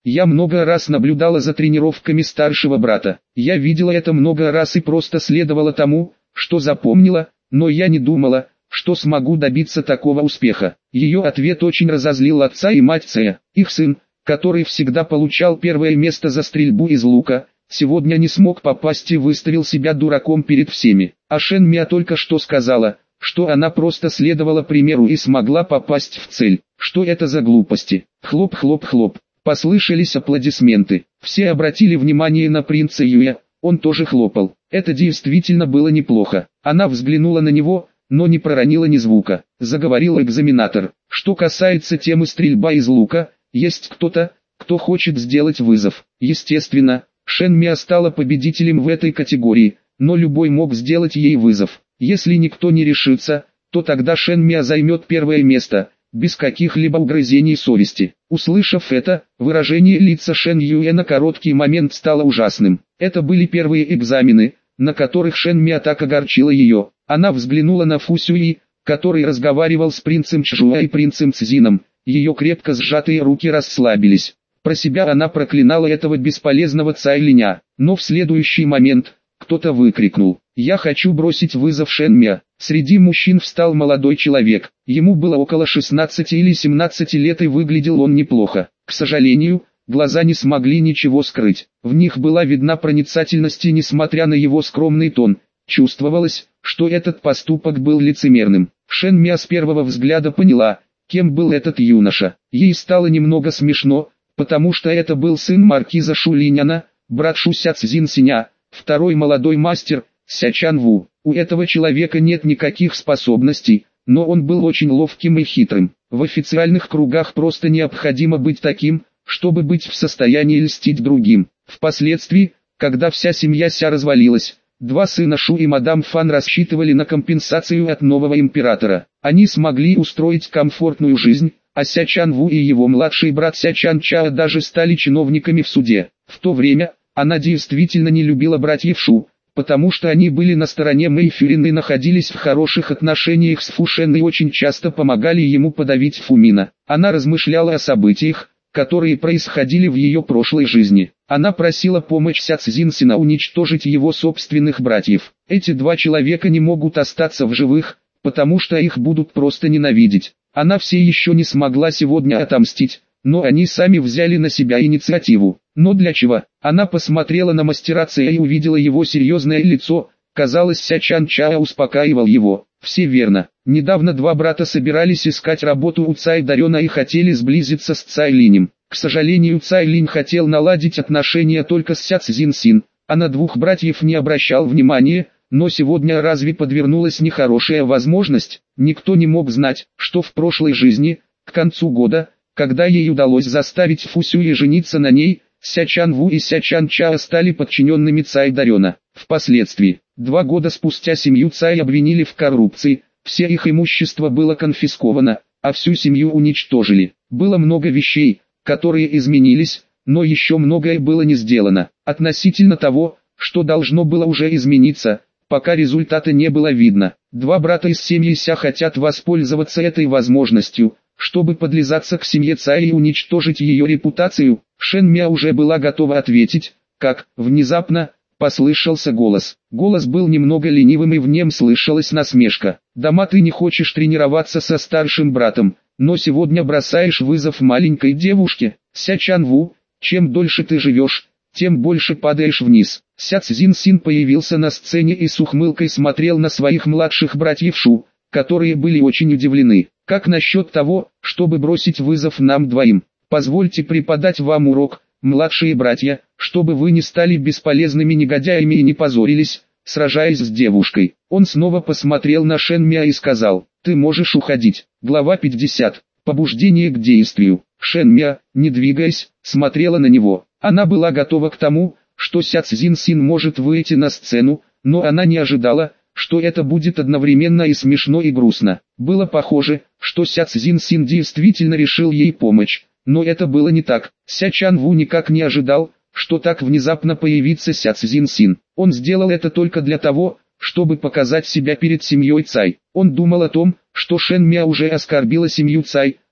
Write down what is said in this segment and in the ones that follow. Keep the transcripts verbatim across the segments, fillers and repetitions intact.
Я много раз наблюдала за тренировками старшего брата. Я видела это много раз и просто следовала тому, что запомнила, но я не думала, что смогу добиться такого успеха. Ее ответ очень разозлил отца и мать Цея. Их сын, который всегда получал первое место за стрельбу из лука, сегодня не смог попасть и выставил себя дураком перед всеми. А Шен Миа только что сказала, что она просто следовала примеру и смогла попасть в цель. Что это за глупости? Хлоп-хлоп-хлоп. Послышались аплодисменты. Все обратили внимание на принца Юя, он тоже хлопал. Это действительно было неплохо. Она взглянула на него, но не проронила ни звука. Заговорил экзаменатор. Что касается темы стрельба из лука, есть кто-то, кто хочет сделать вызов. Естественно, Шен Миа стала победителем в этой категории, но любой мог сделать ей вызов. Если никто не решится, то тогда Шен Миа займет первое место, без каких-либо угрызений совести. Услышав это, выражение лица Шен Юэ на короткий момент стало ужасным. Это были первые экзамены, на которых Шен Миа так огорчила ее. Она взглянула на Фу Сюи, который разговаривал с принцем Чжуа и принцем Цзином. Ее крепко сжатые руки расслабились. Про себя она проклинала этого бесполезного Цай Линя. Но в следующий момент кто-то выкрикнул: «Я хочу бросить вызов Шен Миа». Среди мужчин встал молодой человек. Ему было около шестнадцати или семнадцати лет и выглядел он неплохо. К сожалению, глаза не смогли ничего скрыть. В них была видна проницательность и несмотря на его скромный тон, чувствовалось, что этот поступок был лицемерным. Шен Миа с первого взгляда поняла, кем был этот юноша. Ей стало немного смешно, потому что это был сын маркиза Шулиняна, брат Шуся Цзин Синя, второй молодой мастер, Ся Чан Ву. У этого человека нет никаких способностей, но он был очень ловким и хитрым. В официальных кругах просто необходимо быть таким, чтобы быть в состоянии льстить другим. Впоследствии, когда вся семья Ся развалилась, два сына Шу и мадам Фан рассчитывали на компенсацию от нового императора. Они смогли устроить комфортную жизнь, а Ся Чан Ву и его младший брат Ся Чан Ча даже стали чиновниками в суде. В то время, она действительно не любила братьев Шу, потому что они были на стороне Мэй Фюрин и находились в хороших отношениях с Фу Шен и очень часто помогали ему подавить Фумина. Она размышляла о событиях, которые происходили в ее прошлой жизни. Она просила помочь Ся Цзинсина уничтожить его собственных братьев. Эти два человека не могут остаться в живых, потому что их будут просто ненавидеть. Она все еще не смогла сегодня отомстить, но они сами взяли на себя инициативу. Но для чего? Она посмотрела на мастера Цея и увидела его серьезное лицо. Казалось, Ся Чан Ча успокаивал его. Все верно. Недавно два брата собирались искать работу у Цай Дарена и хотели сблизиться с Цай Линем. К сожалению, Цай Линь хотел наладить отношения только с Ся Цзин Син, а на двух братьев не обращал внимания. Но сегодня разве подвернулась нехорошая возможность? Никто не мог знать, что в прошлой жизни, к концу года, когда ей удалось заставить Фу Сюи жениться на ней, Ся Чан Ву и Ся Чан Ча стали подчиненными Цай Дарена. Впоследствии, два года спустя семью Цай обвинили в коррупции, все их имущество было конфисковано, а всю семью уничтожили. Было много вещей, которые изменились, но еще многое было не сделано. Относительно того, что должно было уже измениться, пока результата не было видно. Два брата из семьи Ся хотят воспользоваться этой возможностью, чтобы подлизаться к семье Цай и уничтожить ее репутацию. Шен Миа уже была готова ответить, как, внезапно, послышался голос. Голос был немного ленивым и в нем слышалась насмешка. «Дама, ты не хочешь тренироваться со старшим братом, но сегодня бросаешь вызов маленькой девушке. Ся Чан Ву, чем дольше ты живешь, тем больше падаешь вниз». Ся Цзин Син появился на сцене и с ухмылкой смотрел на своих младших братьев Шу, которые были очень удивлены. «Как насчет того, чтобы бросить вызов нам двоим? Позвольте преподать вам урок, младшие братья, чтобы вы не стали бесполезными негодяями и не позорились, сражаясь с девушкой». Он снова посмотрел на Шен Миа и сказал: «Ты можешь уходить». Глава пятьдесят. Побуждение к действию. Шен Миа, не двигаясь, смотрела на него. Она была готова к тому, что Ся Цзин Син может выйти на сцену, но она не ожидала, что это будет одновременно и смешно и грустно. Было похоже, что Ся Цзин Син действительно решил ей помочь, но это было не так. Ся Чан Ву никак не ожидал, что так внезапно появится Ся Цзин Син. Он сделал это только для того, чтобы показать себя перед семьей Цай. Он думал о том, что Шен Миа уже оскорбила семью Цай,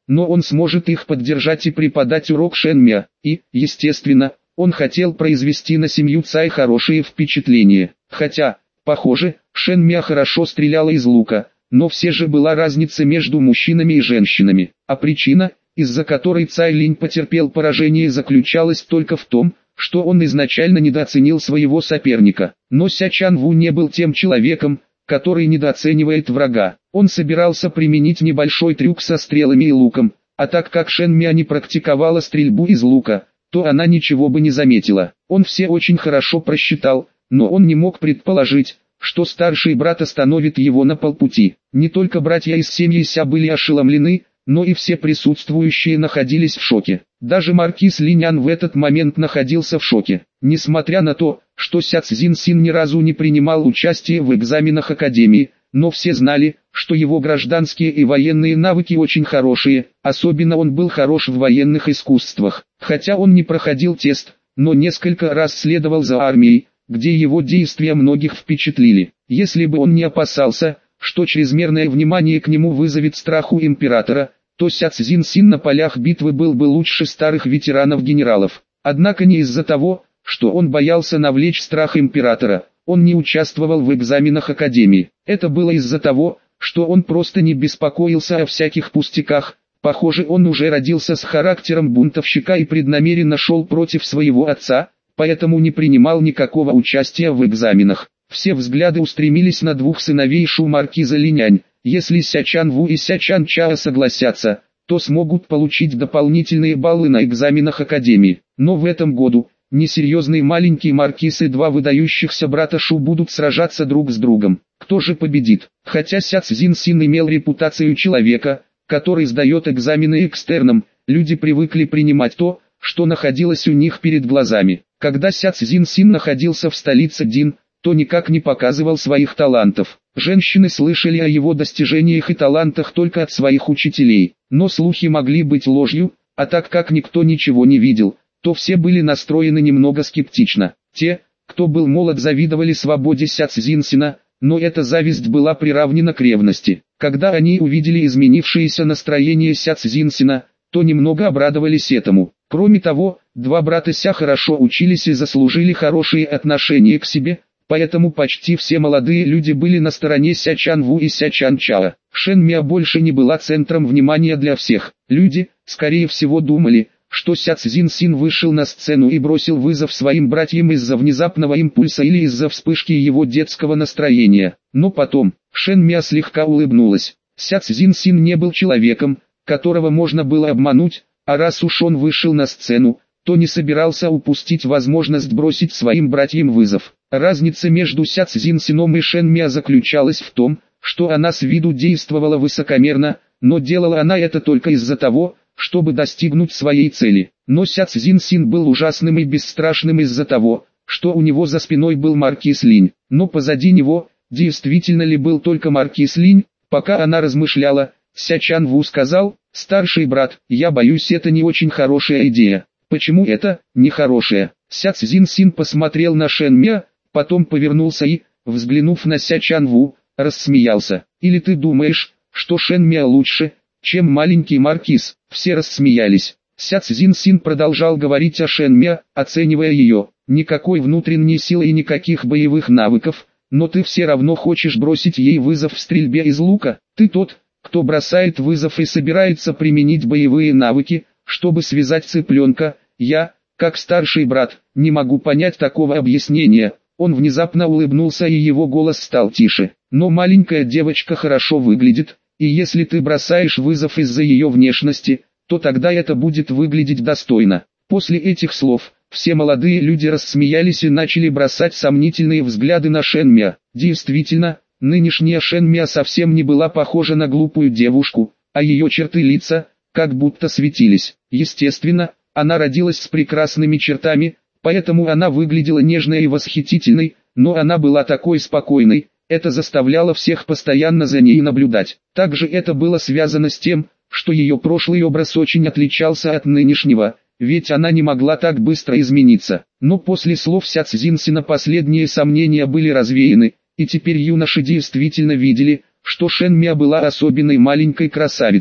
но он сможет их поддержать и преподать урок Шэнмя, и, естественно, он хотел произвести на семью Цай хорошее впечатление. Хотя, похоже, Шэнмя хорошо стреляла из лука, но все же была разница между мужчинами и женщинами, а причина, из-за которой Цай Линь потерпел поражение, заключалась только в том, что он изначально недооценил своего соперника. Но Ся Чан Ву не был тем человеком, который недооценивает врага. Он собирался применить небольшой трюк со стрелами и луком, а так как Шэнмя не практиковала стрельбу из лука, то она ничего бы не заметила. Он все очень хорошо просчитал, но он не мог предположить, что старший брат остановит его на полпути. Не только братья из семьи Ся были ошеломлены, но и все присутствующие находились в шоке. Даже маркиз Линян в этот момент находился в шоке. Несмотря на то, что Ся Цзиньсин ни разу не принимал участие в экзаменах Академии, но все знали, что его гражданские и военные навыки очень хорошие, особенно он был хорош в военных искусствах. Хотя он не проходил тест, но несколько раз следовал за армией, где его действия многих впечатлили. Если бы он не опасался, что чрезмерное внимание к нему вызовет страх у императора, то Ся Цзиньсин на полях битвы был бы лучше старых ветеранов-генералов. Однако не из-за того, что он боялся навлечь страх императора, он не участвовал в экзаменах Академии. Это было из-за того, что он просто не беспокоился о всяких пустяках. Похоже, он уже родился с характером бунтовщика и преднамеренно шел против своего отца, поэтому не принимал никакого участия в экзаменах. Все взгляды устремились на двух сыновей Шу маркиза Линянь. Если Ся Чан Ву и Ся Чан Чао согласятся, то смогут получить дополнительные баллы на экзаменах Академии. Но в этом году, несерьезный маленький маркиз и два выдающихся брата Шу будут сражаться друг с другом. Кто же победит? Хотя Ся Цзиньсин имел репутацию человека, который сдает экзамены экстерном, люди привыкли принимать то, что находилось у них перед глазами. Когда Ся Цзиньсин находился в столице Дин, то никак не показывал своих талантов. Женщины слышали о его достижениях и талантах только от своих учителей, но слухи могли быть ложью, а так как никто ничего не видел, то все были настроены немного скептично. Те, кто был молод, завидовали свободе Ся Цзиньсина, но эта зависть была приравнена к ревности. Когда они увидели изменившееся настроение Ся Цзиньсина, то немного обрадовались этому. Кроме того, два брата Ся хорошо учились и заслужили хорошие отношения к себе, поэтому почти все молодые люди были на стороне Ся Чан Ву и Ся Чан Чао. Шэнмя больше не была центром внимания для всех. Люди, скорее всего, думали, что Ся Цзиньсин вышел на сцену и бросил вызов своим братьям из-за внезапного импульса или из-за вспышки его детского настроения. Но потом, Шэнмя слегка улыбнулась. Ся Цзиньсин не был человеком, которого можно было обмануть, а раз уж он вышел на сцену, то не собирался упустить возможность бросить своим братьям вызов. Разница между Ся Цзиньсином и Шэнмя заключалась в том, что она с виду действовала высокомерно, но делала она это только из-за того, чтобы достигнуть своей цели. Но Ся Цзиньсин был ужасным и бесстрашным из-за того, что у него за спиной был маркиз Линь. Но позади него, действительно ли был только маркиз Линь? Пока она размышляла, Ся Чан Ву сказал: «Старший брат, я боюсь, это не очень хорошая идея». «Почему это нехорошая?» Ся Цзиньсин посмотрел на Шэнмя, потом повернулся и, взглянув на Ся Чан Ву, рассмеялся. «Или ты думаешь, что Шэнмя лучше, чем маленький маркиз?» Все рассмеялись. Ся Цзиньсин продолжал говорить о Шэнмя, оценивая ее. «Никакой внутренней силы и никаких боевых навыков, но ты все равно хочешь бросить ей вызов в стрельбе из лука. Ты тот, кто бросает вызов и собирается применить боевые навыки, чтобы связать цыпленка. Я, как старший брат, не могу понять такого объяснения». Он внезапно улыбнулся, и его голос стал тише. «Но маленькая девочка хорошо выглядит, и если ты бросаешь вызов из-за ее внешности, то тогда это будет выглядеть достойно». После этих слов, все молодые люди рассмеялись и начали бросать сомнительные взгляды на Шэнмя. Действительно, нынешняя Шэнмя совсем не была похожа на глупую девушку, а ее черты лица, как будто светились. Естественно, она родилась с прекрасными чертами, поэтому она выглядела нежной и восхитительной, но она была такой спокойной, это заставляло всех постоянно за ней наблюдать. Также это было связано с тем, что ее прошлый образ очень отличался от нынешнего, ведь она не могла так быстро измениться. Но после слов Ся Цзиньсина последние сомнения были развеяны, и теперь юноши действительно видели, что Шэнмя была особенной маленькой красавицей.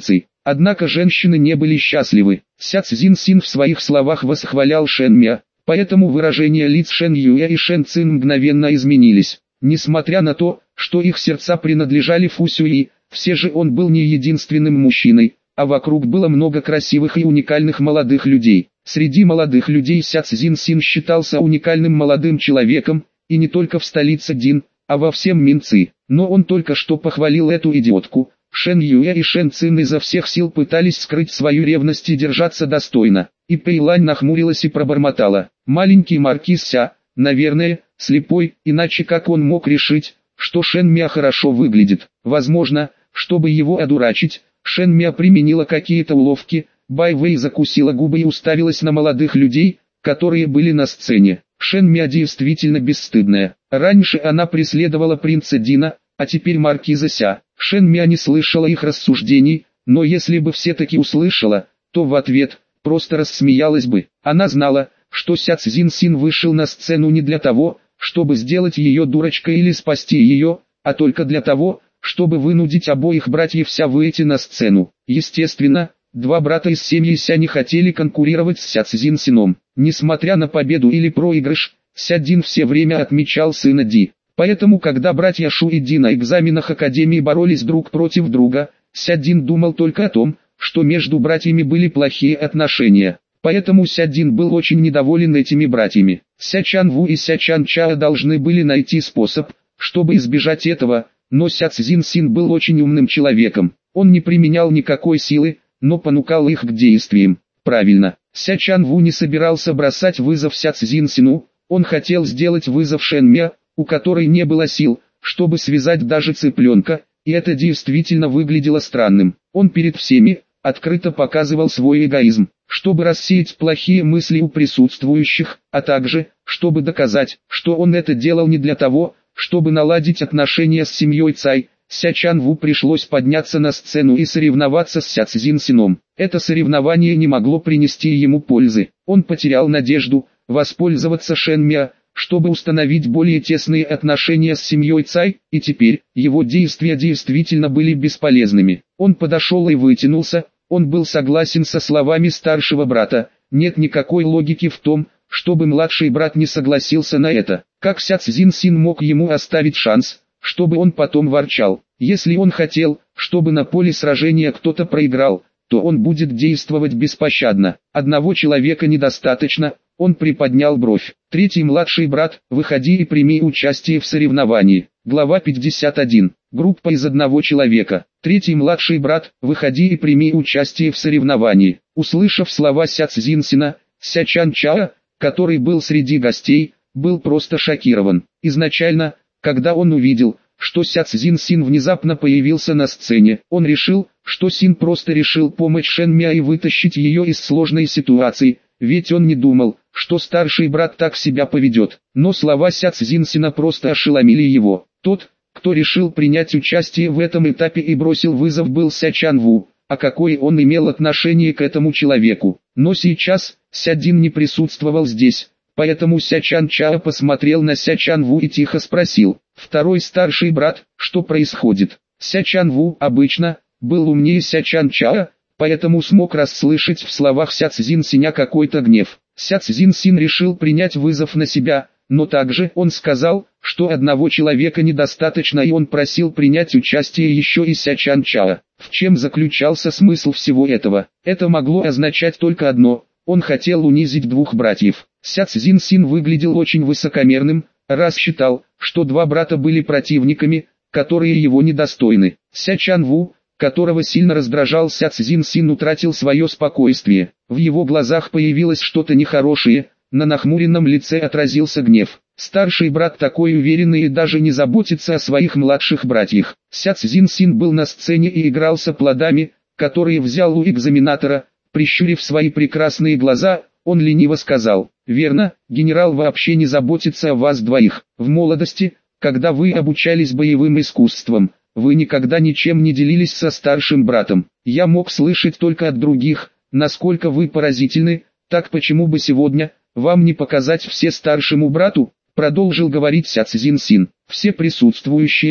Однако женщины не были счастливы. Ся Цзиньсин в своих словах восхвалял Шэн Мя, поэтому выражения лиц Шэн Юя и Шэн Цин мгновенно изменились. Несмотря на то, что их сердца принадлежали Фу Сюи, все же он был не единственным мужчиной, а вокруг было много красивых и уникальных молодых людей. Среди молодых людей Ся Цзиньсин считался уникальным молодым человеком, и не только в столице Дин, а во всем Минци. Но он только что похвалил эту идиотку. Шэн Юя и Шэн Цин изо всех сил пытались скрыть свою ревность и держаться достойно. И Пэйлань нахмурилась и пробормотала: «Маленький маркиз Ся, наверное, слепой, иначе как он мог решить, что Шэн Мя хорошо выглядит?» Возможно, чтобы его одурачить, Шэн Мя применила какие-то уловки. Бай Вэй закусила губы и уставилась на молодых людей, которые были на сцене. Шэн Мя действительно бесстыдная. Раньше она преследовала принца Дина, а теперь маркиза Ся. Шэн Мя не слышала их рассуждений, но если бы все-таки услышала, то в ответ просто рассмеялась бы. Она знала, что Ся Цзиньсин вышел на сцену не для того, чтобы сделать ее дурочкой или спасти ее, а только для того, чтобы вынудить обоих братьев Ся выйти на сцену. Естественно, два брата из семьи Ся не хотели конкурировать с Ся Цзиньсином. Несмотря на победу или проигрыш, Ся Дин все время отмечал сына Ди. Поэтому когда братья Шу и Ди на экзаменах Академии боролись друг против друга, Ся Дин думал только о том, что между братьями были плохие отношения. Поэтому Ся Дин был очень недоволен этими братьями. Ся Чан Ву и Ся Чан Ча должны были найти способ, чтобы избежать этого, но Ся Цзиньсин был очень умным человеком. Он не применял никакой силы, но понукал их к действиям. Правильно, Ся Чан Ву не собирался бросать вызов Ся Цзиньсину, он хотел сделать вызов Шэн Мя, у которой не было сил, чтобы связать даже цыпленка, и это действительно выглядело странным. Он перед всеми открыто показывал свой эгоизм, чтобы рассеять плохие мысли у присутствующих, а также, чтобы доказать, что он это делал не для того, чтобы наладить отношения с семьей Цай. Ся Чан Ву пришлось подняться на сцену и соревноваться с Ся Цзиньсином. Это соревнование не могло принести ему пользы. Он потерял надежду воспользоваться Шэн Мя, чтобы установить более тесные отношения с семьей Цай, и теперь его действия действительно были бесполезными. Он подошел и вытянулся, он был согласен со словами старшего брата. Нет никакой логики в том, чтобы младший брат не согласился на это. Как Ся Цзиньсин мог ему оставить шанс, чтобы он потом ворчал? Если он хотел, чтобы на поле сражения кто-то проиграл, то он будет действовать беспощадно. Одного человека недостаточно. Он приподнял бровь. Третий младший брат, выходи и прими участие в соревновании. Глава пятьдесят один. Группа из одного человека. Третий младший брат, выходи и прими участие в соревновании. Услышав слова Ся Цзиньсина, Ся Чан Ча, который был среди гостей, был просто шокирован. Изначально, когда он увидел, что Ся Цзиньсин внезапно появился на сцене, он решил, что Син просто решил помочь Шэн Мя и вытащить ее из сложной ситуации, ведь он не думал, что старший брат так себя поведет. Но слова Ся Цзиньсина просто ошеломили его. Тот, кто решил принять участие в этом этапе и бросил вызов, был Ся Чан Ву. А какое он имел отношение к этому человеку? Но сейчас Ся Дин не присутствовал здесь, поэтому Ся Чан Ча посмотрел на Ся Чан Ву и тихо спросил: «Второй старший брат, что происходит?» Ся Чан Ву обычно был умнее Ся Чан Ча, поэтому смог расслышать в словах Ся Цзиньсиня какой-то гнев. Ся Цзиньсин решил принять вызов на себя, но также он сказал, что одного человека недостаточно, и он просил принять участие еще и Ся Чан Ча. В чем заключался смысл всего этого? Это могло означать только одно: он хотел унизить двух братьев. Ся Цзиньсин выглядел очень высокомерным, раз считал, что два брата были противниками, которые его недостойны. Ся Чан Ву, которого сильно раздражал Ся Цзиньсин, утратил свое спокойствие. В его глазах появилось что-то нехорошее, на нахмуренном лице отразился гнев. Старший брат такой уверенный и даже не заботится о своих младших братьях. Ся Цзиньсин был на сцене и игрался плодами, которые взял у экзаменатора. Прищурив свои прекрасные глаза, он лениво сказал: «Верно, генерал вообще не заботится о вас двоих. В молодости, когда вы обучались боевым искусствам, вы никогда ничем не делились со старшим братом. Я мог слышать только от других, насколько вы поразительны, так почему бы сегодня вам не показать все старшему брату?» Продолжил говорить Ся Цзиньсин. Все присутствующие,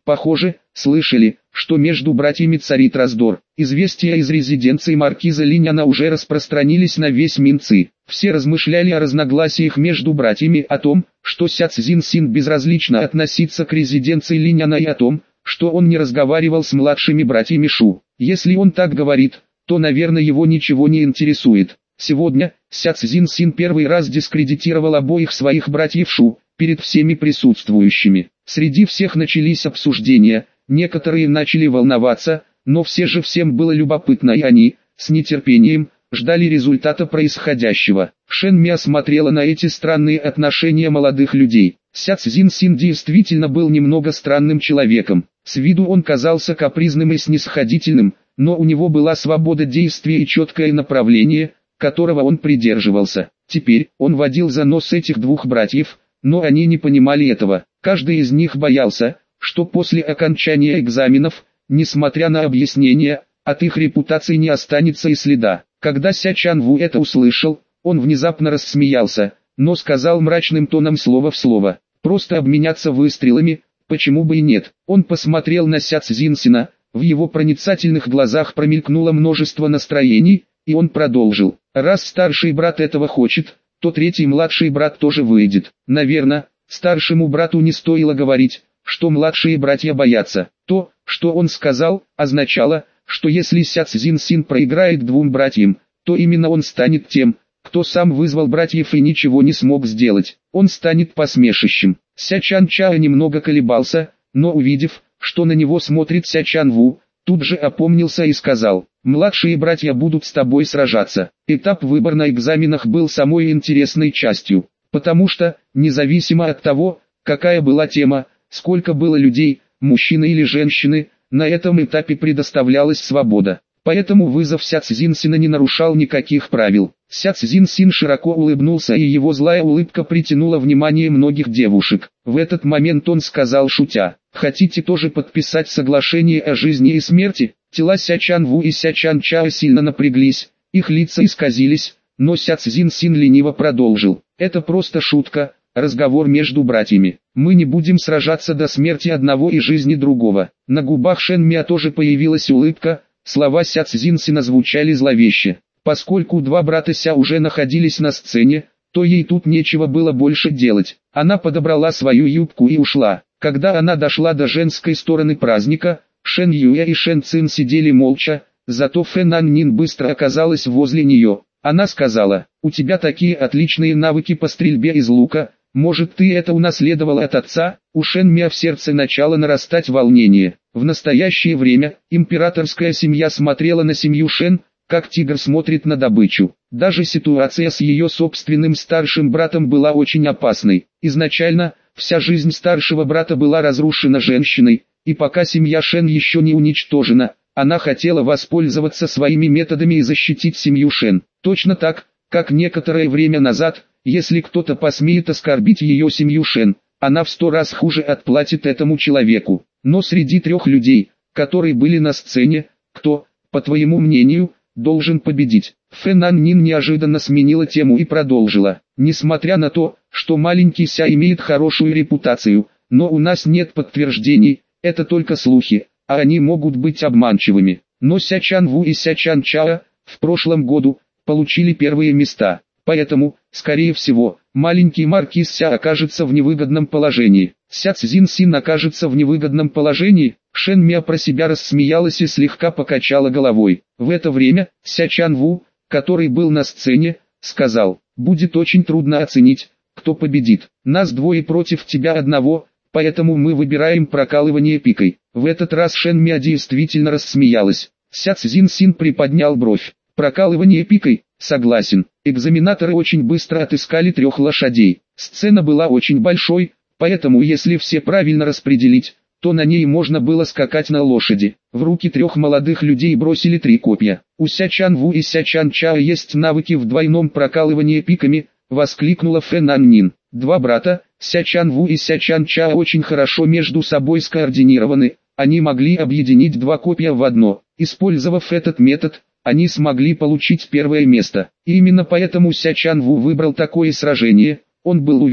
Похоже, слышали, что между братьями царит раздор. Известия из резиденции маркиза Линьяна уже распространились на весь Минци. Все размышляли о разногласиях между братьями, о том, что Ся Цзиньсин безразлично относится к резиденции Линьяна и о том, что он не разговаривал с младшими братьями Шу. Если он так говорит, то, наверное, его ничего не интересует. Сегодня Ся Цзиньсин первый раз дискредитировал обоих своих братьев Шу перед всеми присутствующими. Среди всех начались обсуждения, некоторые начали волноваться, но все же всем было любопытно, и они, с нетерпением, ждали результата происходящего. Шэн Миа смотрела на эти странные отношения молодых людей. Ся Цзиньсин действительно был немного странным человеком. С виду он казался капризным и снисходительным, но у него была свобода действия и четкое направление, которого он придерживался. Теперь он водил за нос этих двух братьев, но они не понимали этого. Каждый из них боялся, что после окончания экзаменов, несмотря на объяснения, от их репутации не останется и следа. Когда Ся Чанву это услышал, он внезапно рассмеялся, но сказал мрачным тоном слово в слово: «Просто обменяться выстрелами, почему бы и нет». Он посмотрел на Ся Цзиньсина, в его проницательных глазах промелькнуло множество настроений, и он продолжил: «Раз старший брат этого хочет, то третий младший брат тоже выйдет. Наверное, старшему брату не стоило говорить, что младшие братья боятся». То, что он сказал, означало, что если Ся Цзиньсин проиграет двум братьям, то именно он станет тем, кто сам вызвал братьев и ничего не смог сделать. Он станет посмешищем. Ся Чан Чао немного колебался, но увидев, что на него смотрит Ся Чанву, тут же опомнился и сказал: «Младшие братья будут с тобой сражаться». Этап выбора на экзаменах был самой интересной частью, потому что, независимо от того, какая была тема, сколько было людей, мужчины или женщины, на этом этапе предоставлялась свобода. Поэтому вызов Ся Цзиньсина не нарушал никаких правил. Ся Цзиньсин широко улыбнулся, и его злая улыбка притянула внимание многих девушек. В этот момент он сказал, шутя: «Хотите тоже подписать соглашение о жизни и смерти?» Тела Ся Чанву и Ся Чан Чао сильно напряглись, их лица исказились, но Ся Цзиньсин лениво продолжил: «Это просто шутка, разговор между братьями. Мы не будем сражаться до смерти одного и жизни другого». На губах Шэн Миа тоже появилась улыбка, слова Ся Цзиньсина звучали зловеще. Поскольку два брата Ся уже находились на сцене, то ей тут нечего было больше делать. Она подобрала свою юбку и ушла. Когда она дошла до женской стороны праздника, Шэн Юя и Шэн Цин сидели молча, зато Фэн Ан Нин быстро оказалась возле нее. Она сказала: «У тебя такие отличные навыки по стрельбе из лука, может, ты это унаследовала от отца?» У Шэн Миа в сердце начало нарастать волнение. В настоящее время императорская семья смотрела на семью Шэн, как тигр смотрит на добычу. Даже ситуация с ее собственным старшим братом была очень опасной. Изначально, вся жизнь старшего брата была разрушена женщиной, и пока семья Шэн еще не уничтожена, она хотела воспользоваться своими методами и защитить семью Шэн. Точно так, как некоторое время назад, если кто-то посмеет оскорбить ее семью Шэн, она в сто раз хуже отплатит этому человеку. Но среди трех людей, которые были на сцене, кто, по твоему мнению, должен победить? Фэн Ан Нин неожиданно сменила тему и продолжила: «Несмотря на то, что маленький Ся имеет хорошую репутацию, но у нас нет подтверждений, это только слухи, а они могут быть обманчивыми. Но Ся Чанву и Ся Чан Чао в прошлом году получили первые места, поэтому, скорее всего, маленький маркиз Ся окажется в невыгодном положении». Ся Цзиньсин окажется в невыгодном положении? Шэн Миа про себя рассмеялась и слегка покачала головой. В это время Ся Чанву, который был на сцене, сказал: «Будет очень трудно оценить, кто победит. Нас двое против тебя одного, поэтому мы выбираем прокалывание пикой». В этот раз Шэн Миа действительно рассмеялась. Ся Цзиньсин приподнял бровь. «Прокалывание пикой? Согласен». Экзаменаторы очень быстро отыскали трех лошадей. Сцена была очень большой, поэтому если все правильно распределить, то на ней можно было скакать на лошади. В руки трех молодых людей бросили три копья. «У Ся Чанву и Ся Чан Чао есть навыки в двойном прокалывании пиками», — воскликнула Фэн Ан Нин. Два брата, Ся Чанву и Ся Чан Чао, очень хорошо между собой скоординированы, они могли объединить два копья в одно. Использовав этот метод, они смогли получить первое место. И именно поэтому Ся Чанву выбрал такое сражение. Он был уверен,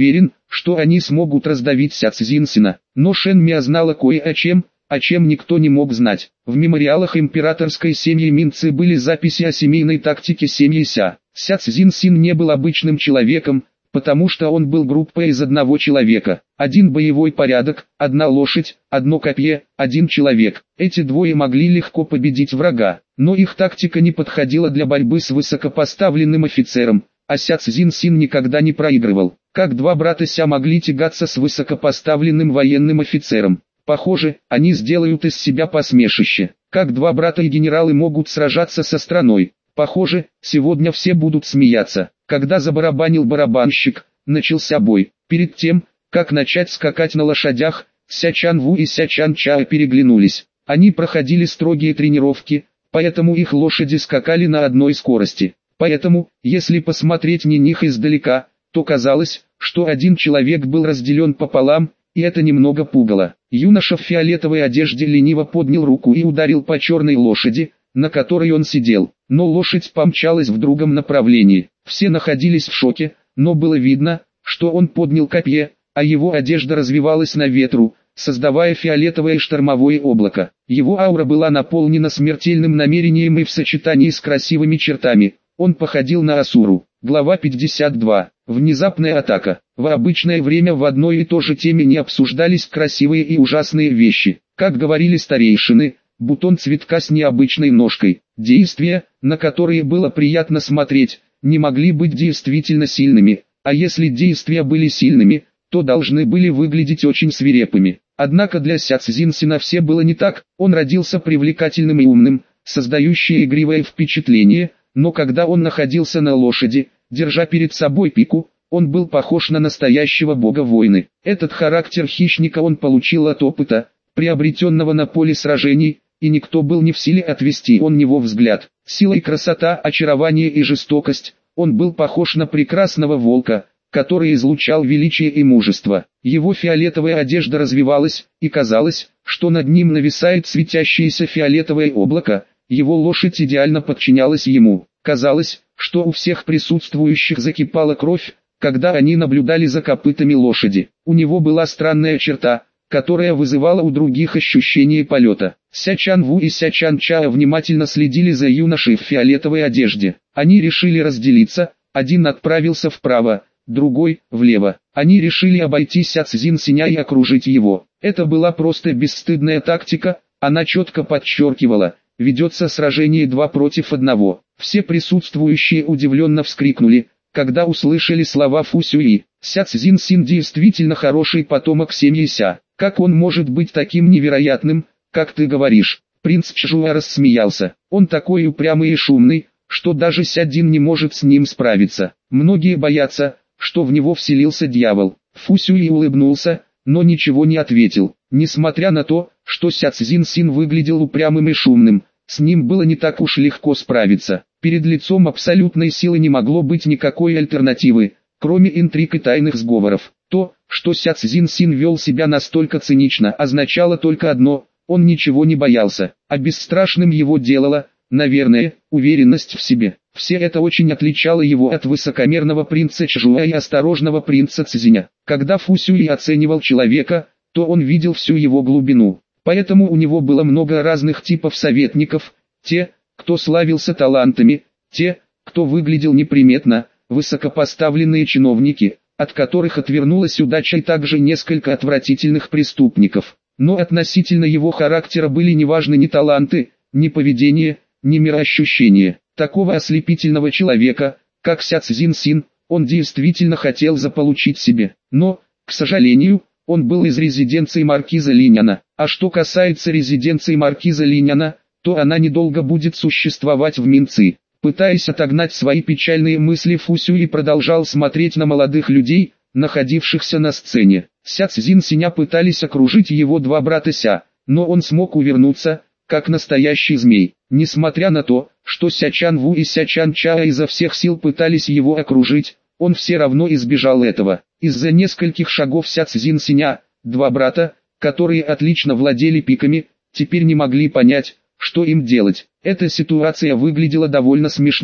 что они смогут раздавить Ся Цзиньсина. Но Шэн Миа знала кое о чем, о чем никто не мог знать. В мемориалах императорской семьи Минцы были записи о семейной тактике семьи Ся. Ся Цзиньсин не был обычным человеком, потому что он был группой из одного человека. Один боевой порядок, одна лошадь, одно копье, один человек. Эти двое могли легко победить врага, но их тактика не подходила для борьбы с высокопоставленным офицером, а Ся Цзиньсин никогда не проигрывал. Как два брата Ся могли тягаться с высокопоставленным военным офицером? Похоже, они сделают из себя посмешище. Как два брата и генералы могут сражаться со страной? Похоже, сегодня все будут смеяться. Когда забарабанил барабанщик, начался бой. Перед тем, как начать скакать на лошадях, Ся Чанву и Ся Чан Чао переглянулись. Они проходили строгие тренировки, поэтому их лошади скакали на одной скорости. Поэтому, если посмотреть на них издалека, то казалось, что один человек был разделен пополам, и это немного пугало. Юноша в фиолетовой одежде лениво поднял руку и ударил по черной лошади, на которой он сидел, но лошадь помчалась в другом направлении. Все находились в шоке, но было видно, что он поднял копье, а его одежда развивалась на ветру, создавая фиолетовое штормовое облако. Его аура была наполнена смертельным намерением и в сочетании с красивыми чертами. Он походил на Асуру. Глава пятьдесят два. Внезапная атака. В обычное время в одной и той же теме не обсуждались красивые и ужасные вещи. Как говорили старейшины, бутон цветка с необычной ножкой. Действия, на которые было приятно смотреть, не могли быть действительно сильными, а если действия были сильными, то должны были выглядеть очень свирепыми. Однако для Ся Цзиньсина все было не так, он родился привлекательным и умным, создающий игривое впечатление, но когда он находился на лошади, держа перед собой пику, он был похож на настоящего бога войны. Этот характер хищника он получил от опыта, приобретенного на поле сражений, и никто был не в силе отвести от него взгляд. Сила и красота, очарование и жестокость, он был похож на прекрасного волка, который излучал величие и мужество. Его фиолетовая одежда развивалась, и казалось, что над ним нависает светящееся фиолетовое облако, его лошадь идеально подчинялась ему. Казалось, что у всех присутствующих закипала кровь, когда они наблюдали за копытами лошади. У него была странная черта, которая вызывала у других ощущение полета. Ся Чанву и Ся Чан Чао внимательно следили за юношей в фиолетовой одежде. Они решили разделиться, один отправился вправо, другой – влево. Они решили обойти Ся Цзиньсиня и окружить его. Это была просто бесстыдная тактика, она четко подчеркивала, ведется сражение два против одного. Все присутствующие удивленно вскрикнули, когда услышали слова Фу Сюи. Ся Цзиньсин действительно хороший потомок семьи Ся. Как он может быть таким невероятным, как ты говоришь? Принц Чжуа рассмеялся. Он такой упрямый и шумный, что даже Ся Дин не может с ним справиться. Многие боятся, что в него вселился дьявол. Фу Сюи улыбнулся, но ничего не ответил. Несмотря на то, что Ся Цзиньсин выглядел упрямым и шумным, с ним было не так уж легко справиться. Перед лицом абсолютной силы не могло быть никакой альтернативы, кроме интриг и тайных сговоров. То, что Ся Цзиньсин вел себя настолько цинично, означало только одно – он ничего не боялся, а бесстрашным его делала, наверное, уверенность в себе. Все это очень отличало его от высокомерного принца Чжуа и осторожного принца Цзиня. Когда Фу Сюи оценивал человека, то он видел всю его глубину. Поэтому у него было много разных типов советников, те, кто славился талантами, те, кто выглядел неприметно, высокопоставленные чиновники, от которых отвернулась удача, и также несколько отвратительных преступников. Но относительно его характера были неважны ни таланты, ни поведение, ни мироощущение. Такого ослепительного человека, как Ся Цзиньсин, он действительно хотел заполучить себе. Но, к сожалению, он был из резиденции маркиза Линяна. А что касается резиденции маркиза Линяна, то она недолго будет существовать в Минцы. Пытаясь отогнать свои печальные мысли, Фу Сюи продолжал смотреть на молодых людей, находившихся на сцене. Ся Цзиньсиня пытались окружить его два брата Ся, но он смог увернуться, как настоящий змей. Несмотря на то, что Ся Чанву и Ся Чан Чао изо всех сил пытались его окружить, он все равно избежал этого. Из-за нескольких шагов Ся Цзиньсиня, два брата, которые отлично владели пиками, теперь не могли понять, что им делать. Эта ситуация выглядела довольно смешной.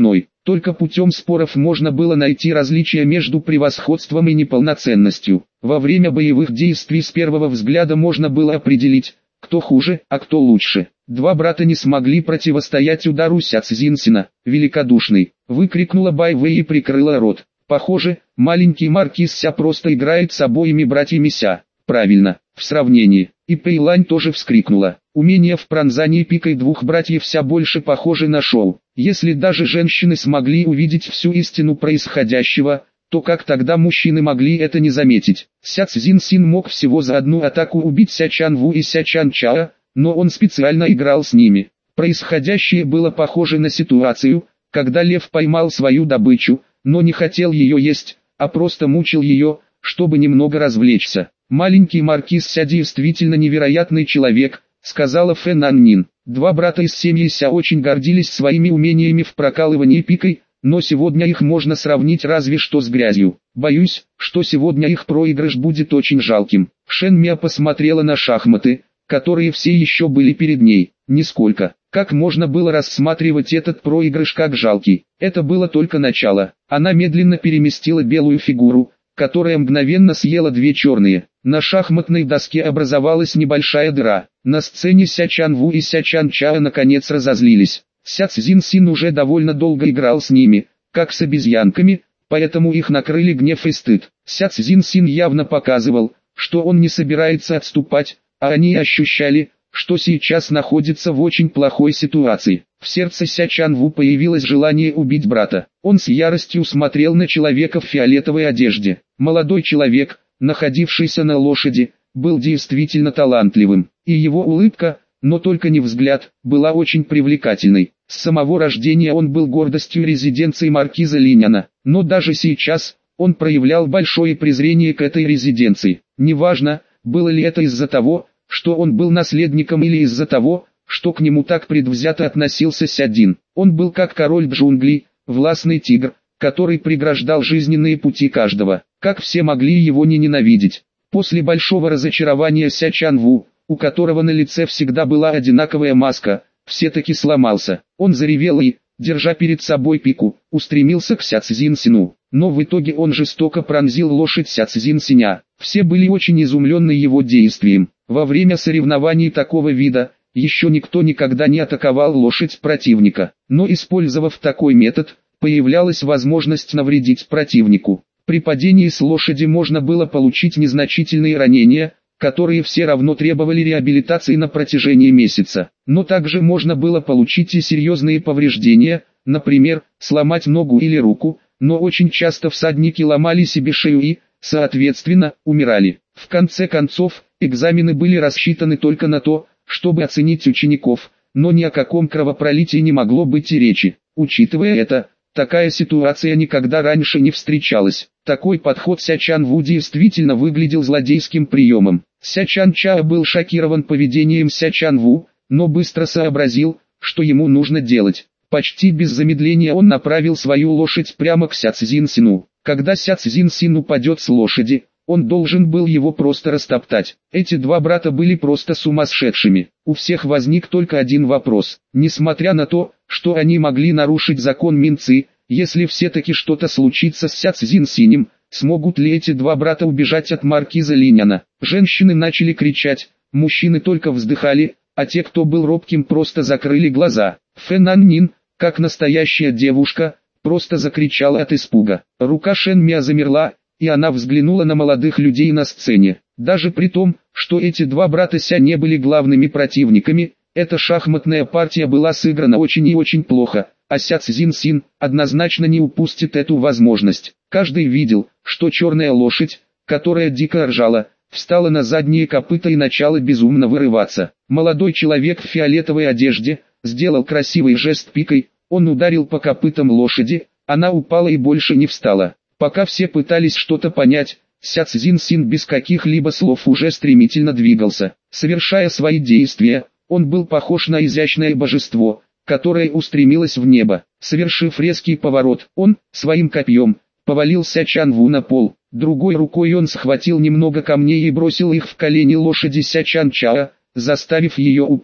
Только путем споров можно было найти различия между превосходством и неполноценностью. Во время боевых действий с первого взгляда можно было определить, кто хуже, а кто лучше. Два брата не смогли противостоять удару Ся Цзиньсина. «Великодушный!» — выкрикнула Бай Вэй и прикрыла рот. «Похоже, маленький маркиз Ся просто играет с обоими братьями Ся». «Правильно, в сравнении». И Пэйлань тоже вскрикнула. Умение в пронзании пикой двух братьев Ся больше похоже на шоу. Если даже женщины смогли увидеть всю истину происходящего, то как тогда мужчины могли это не заметить? Ся Цзиньсин мог всего за одну атаку убить Ся Чанву и Ся Чанчаа, но он специально играл с ними. Происходящее было похоже на ситуацию, когда лев поймал свою добычу, но не хотел ее есть, а просто мучил ее, чтобы немного развлечься. «Маленький маркиз Ся действительно невероятный человек», — сказала Фэн Наннин. Два брата из семьи Ся очень гордились своими умениями в прокалывании пикой, но сегодня их можно сравнить разве что с грязью. Боюсь, что сегодня их проигрыш будет очень жалким. Шэн Мя посмотрела на шахматы, которые все еще были перед ней. Нисколько. Как можно было рассматривать этот проигрыш как жалкий? Это было только начало. Она медленно переместила белую фигуру, которая мгновенно съела две черные. На шахматной доске образовалась небольшая дыра. На сцене Ся Чанву и Ся Чанчаа наконец разозлились. Ся Цзиньсин уже довольно долго играл с ними, как с обезьянками, поэтому их накрыли гнев и стыд. Ся Цзиньсин явно показывал, что он не собирается отступать, а они ощущали, что сейчас находится в очень плохой ситуации. В сердце Ся Чанву появилось желание убить брата. Он с яростью смотрел на человека в фиолетовой одежде. Молодой человек, находившийся на лошади, был действительно талантливым, и его улыбка, но только не взгляд, была очень привлекательной. С самого рождения он был гордостью резиденции маркиза Линяна, но даже сейчас, он проявлял большое презрение к этой резиденции. Неважно, было ли это из-за того, что он был наследником или из-за того, что к нему так предвзято относился Сядин. Он был как король джунглей, властный тигр, который преграждал жизненные пути каждого. Как все могли его не ненавидеть? После большого разочарования Ся Чанву, у которого на лице всегда была одинаковая маска, все-таки сломался. Он заревел и, держа перед собой пику, устремился к Ся Цзиньсину. Но в итоге он жестоко пронзил лошадь Ся Цзиньсиня. Все были очень изумлены его действием. Во время соревнований такого вида, еще никто никогда не атаковал лошадь противника. Но использовав такой метод, появлялась возможность навредить противнику. При падении с лошади можно было получить незначительные ранения, которые все равно требовали реабилитации на протяжении месяца. Но также можно было получить и серьезные повреждения, например, сломать ногу или руку, но очень часто всадники ломали себе шею и, соответственно, умирали. В конце концов, экзамены были рассчитаны только на то, чтобы оценить учеников, но ни о каком кровопролитии не могло быть и речи. Учитывая это, такая ситуация никогда раньше не встречалась. Такой подход Ся Чанву действительно выглядел злодейским приемом. Ся Чанчаа был шокирован поведением Ся Чанву, но быстро сообразил, что ему нужно делать. Почти без замедления он направил свою лошадь прямо к Ся Цзиньсину. Когда Ся Цзиньсин упадет с лошади, он должен был его просто растоптать. Эти два брата были просто сумасшедшими. У всех возник только один вопрос. Несмотря на то, что они могли нарушить закон Минцы, если все-таки что-то случится с Ся Цзиньсинем, смогут ли эти два брата убежать от маркиза Линяна? Женщины начали кричать, мужчины только вздыхали, а те, кто был робким, просто закрыли глаза. Фэн Наннин, как настоящая девушка, просто закричала от испуга. Рука Шэн Мя замерла, и она взглянула на молодых людей на сцене. Даже при том, что эти два брата Ся не были главными противниками, эта шахматная партия была сыграна очень и очень плохо, а Ся Цзиньсин однозначно не упустит эту возможность. Каждый видел, что черная лошадь, которая дико ржала, встала на задние копыта и начала безумно вырываться. Молодой человек в фиолетовой одежде сделал красивый жест пикой, он ударил по копытам лошади, она упала и больше не встала. Пока все пытались что-то понять, Ся Цзиньсин без каких-либо слов уже стремительно двигался. Совершая свои действия, он был похож на изящное божество, которое устремилось в небо. Совершив резкий поворот, он, своим копьем, повалил Ся Чанву на пол. Другой рукой он схватил немного камней и бросил их в колени лошади Ся Чанчаа, заставив ее упасть.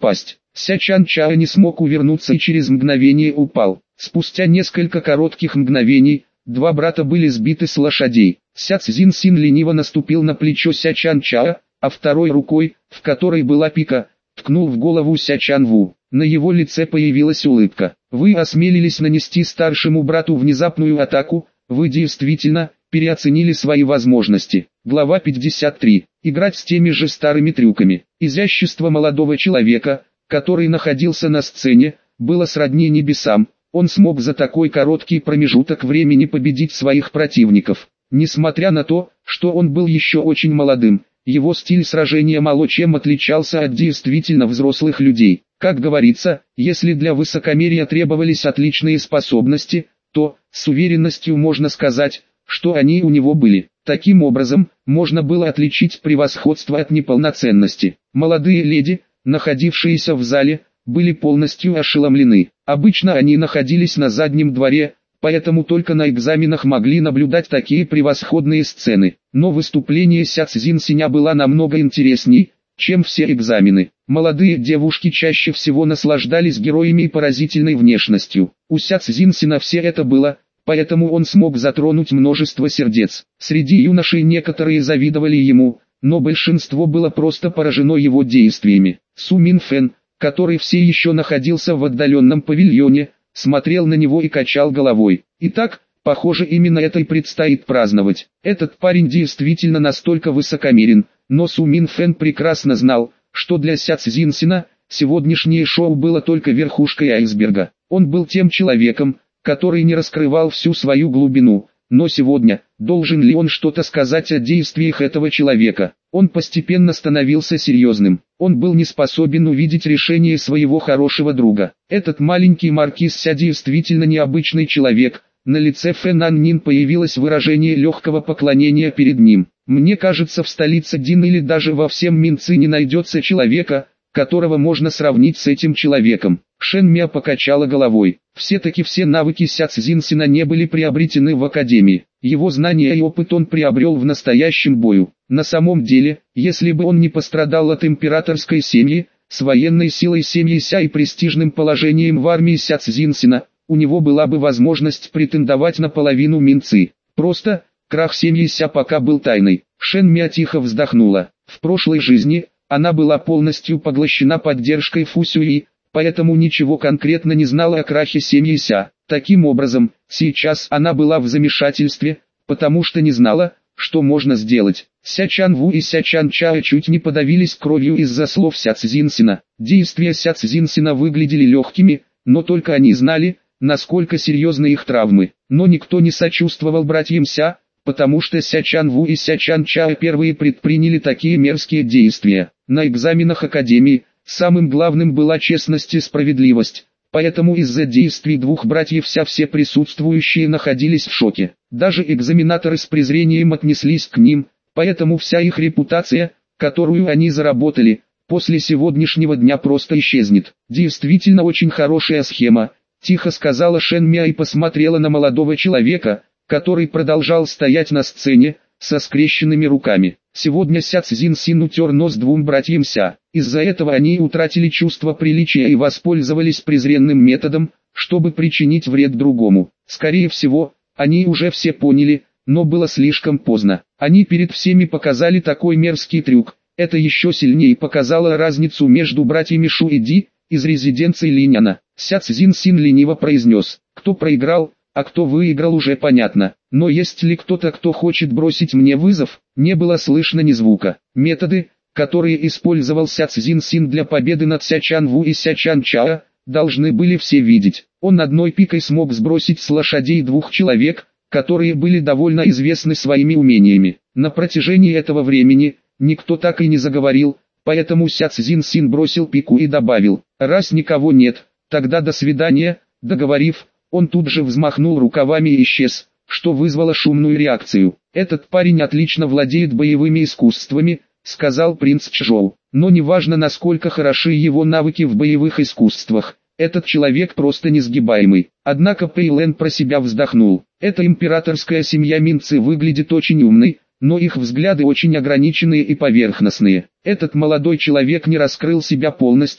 Ся Чан Чао не смог увернуться и через мгновение упал. Спустя несколько коротких мгновений, два брата были сбиты с лошадей. Ся Цзин Син лениво наступил на плечо Ся Чан Чао, а второй рукой, в которой была пика, ткнул в голову Ся Чан Ву. На его лице появилась улыбка. «Вы осмелились нанести старшему брату внезапную атаку, вы действительно переоценили свои возможности». Глава пятьдесят три. Играть с теми же старыми трюками. Изящество молодого человека, который находился на сцене, было сродни небесам. Он смог за такой короткий промежуток времени победить своих противников. Несмотря на то, что он был еще очень молодым, его стиль сражения мало чем отличался от действительно взрослых людей. Как говорится, если для высокомерия требовались отличные способности, то, с уверенностью можно сказать, что они у него были. Таким образом, можно было отличить превосходство от неполноценности. Молодые леди, находившиеся в зале, были полностью ошеломлены. Обычно они находились на заднем дворе, поэтому только на экзаменах могли наблюдать такие превосходные сцены. Но выступление Ся Цзин Синя было намного интересней, чем все экзамены. Молодые девушки чаще всего наслаждались героями и поразительной внешностью. У Ся Цзин Сина все это было, поэтому он смог затронуть множество сердец. Среди юношей некоторые завидовали ему, но большинство было просто поражено его действиями. Су Мин Фэн, который все еще находился в отдаленном павильоне, смотрел на него и качал головой. Итак, похоже, именно это и предстоит праздновать. Этот парень действительно настолько высокомерен, но Су Мин Фэн прекрасно знал, что для Ся Цзин Сина сегодняшнее шоу было только верхушкой айсберга. Он был тем человеком, который не раскрывал всю свою глубину, но сегодня, должен ли он что-то сказать о действиях этого человека? Он постепенно становился серьезным. Он был не способен увидеть решение своего хорошего друга. Этот маленький маркиз Ся действительно необычный человек. На лице Фэнан Нин появилось выражение легкого поклонения перед ним. Мне кажется, в столице Дин или даже во всем Минцы не найдется человека, которого можно сравнить с этим человеком. Шэн Мя покачала головой. Все-таки все навыки Ся Цзин Сина не были приобретены в академии. Его знания и опыт он приобрел в настоящем бою. На самом деле, если бы он не пострадал от императорской семьи, с военной силой семьи Ся и престижным положением в армии Ся Цзин Сина, у него была бы возможность претендовать на половину Минцы. Просто, крах семьи Ся пока был тайной. Шэн Мя тихо вздохнула. В прошлой жизни, она была полностью поглощена поддержкой Фу Сюи, поэтому ничего конкретно не знала о крахе семьи Ся. Таким образом, сейчас она была в замешательстве, потому что не знала, что можно сделать. Ся Чан Ву и Ся Чан Чао чуть не подавились кровью из-за слов Ся Цзин Сина. Действия Ся Цзин Сина выглядели легкими, но только они знали, насколько серьезны их травмы. Но никто не сочувствовал братьям Ся, потому что Ся Чан Ву и Ся Чан Чао первые предприняли такие мерзкие действия. На экзаменах Академии, самым главным была честность и справедливость, поэтому из-за действий двух братьев Ся все присутствующие находились в шоке. Даже экзаменаторы с презрением отнеслись к ним, поэтому вся их репутация, которую они заработали, после сегодняшнего дня просто исчезнет. Действительно очень хорошая схема, тихо сказала Шэн Мя и посмотрела на молодого человека, который продолжал стоять на сцене, со скрещенными руками. Сегодня Ся Цзин Син утер нос двум братьям Ся. Из-за этого они утратили чувство приличия и воспользовались презренным методом, чтобы причинить вред другому. Скорее всего, они уже все поняли, но было слишком поздно. Они перед всеми показали такой мерзкий трюк. Это еще сильнее показало разницу между братьями Шу и Ди, из резиденции Линяна. Ся Цзин Син лениво произнес: кто проиграл, а кто выиграл, уже понятно. Но есть ли кто-то, кто хочет бросить мне вызов? Не было слышно ни звука. Методы, которые использовал Ся Цзин Син для победы над Ся Чан Ву и Ся Чан Чао, должны были все видеть. Он одной пикой смог сбросить с лошадей двух человек, которые были довольно известны своими умениями. На протяжении этого времени, никто так и не заговорил, поэтому Ся Цзин Син бросил пику и добавил: раз никого нет, тогда до свидания. Договорив, он тут же взмахнул рукавами и исчез, что вызвало шумную реакцию. «Этот парень отлично владеет боевыми искусствами», — сказал принц Чжоу. «Но неважно, насколько хороши его навыки в боевых искусствах, этот человек просто несгибаемый». Однако Пэйлэн про себя вздохнул. Эта императорская семья Минцы выглядит очень умной, но их взгляды очень ограниченные и поверхностные. Этот молодой человек не раскрыл себя полностью,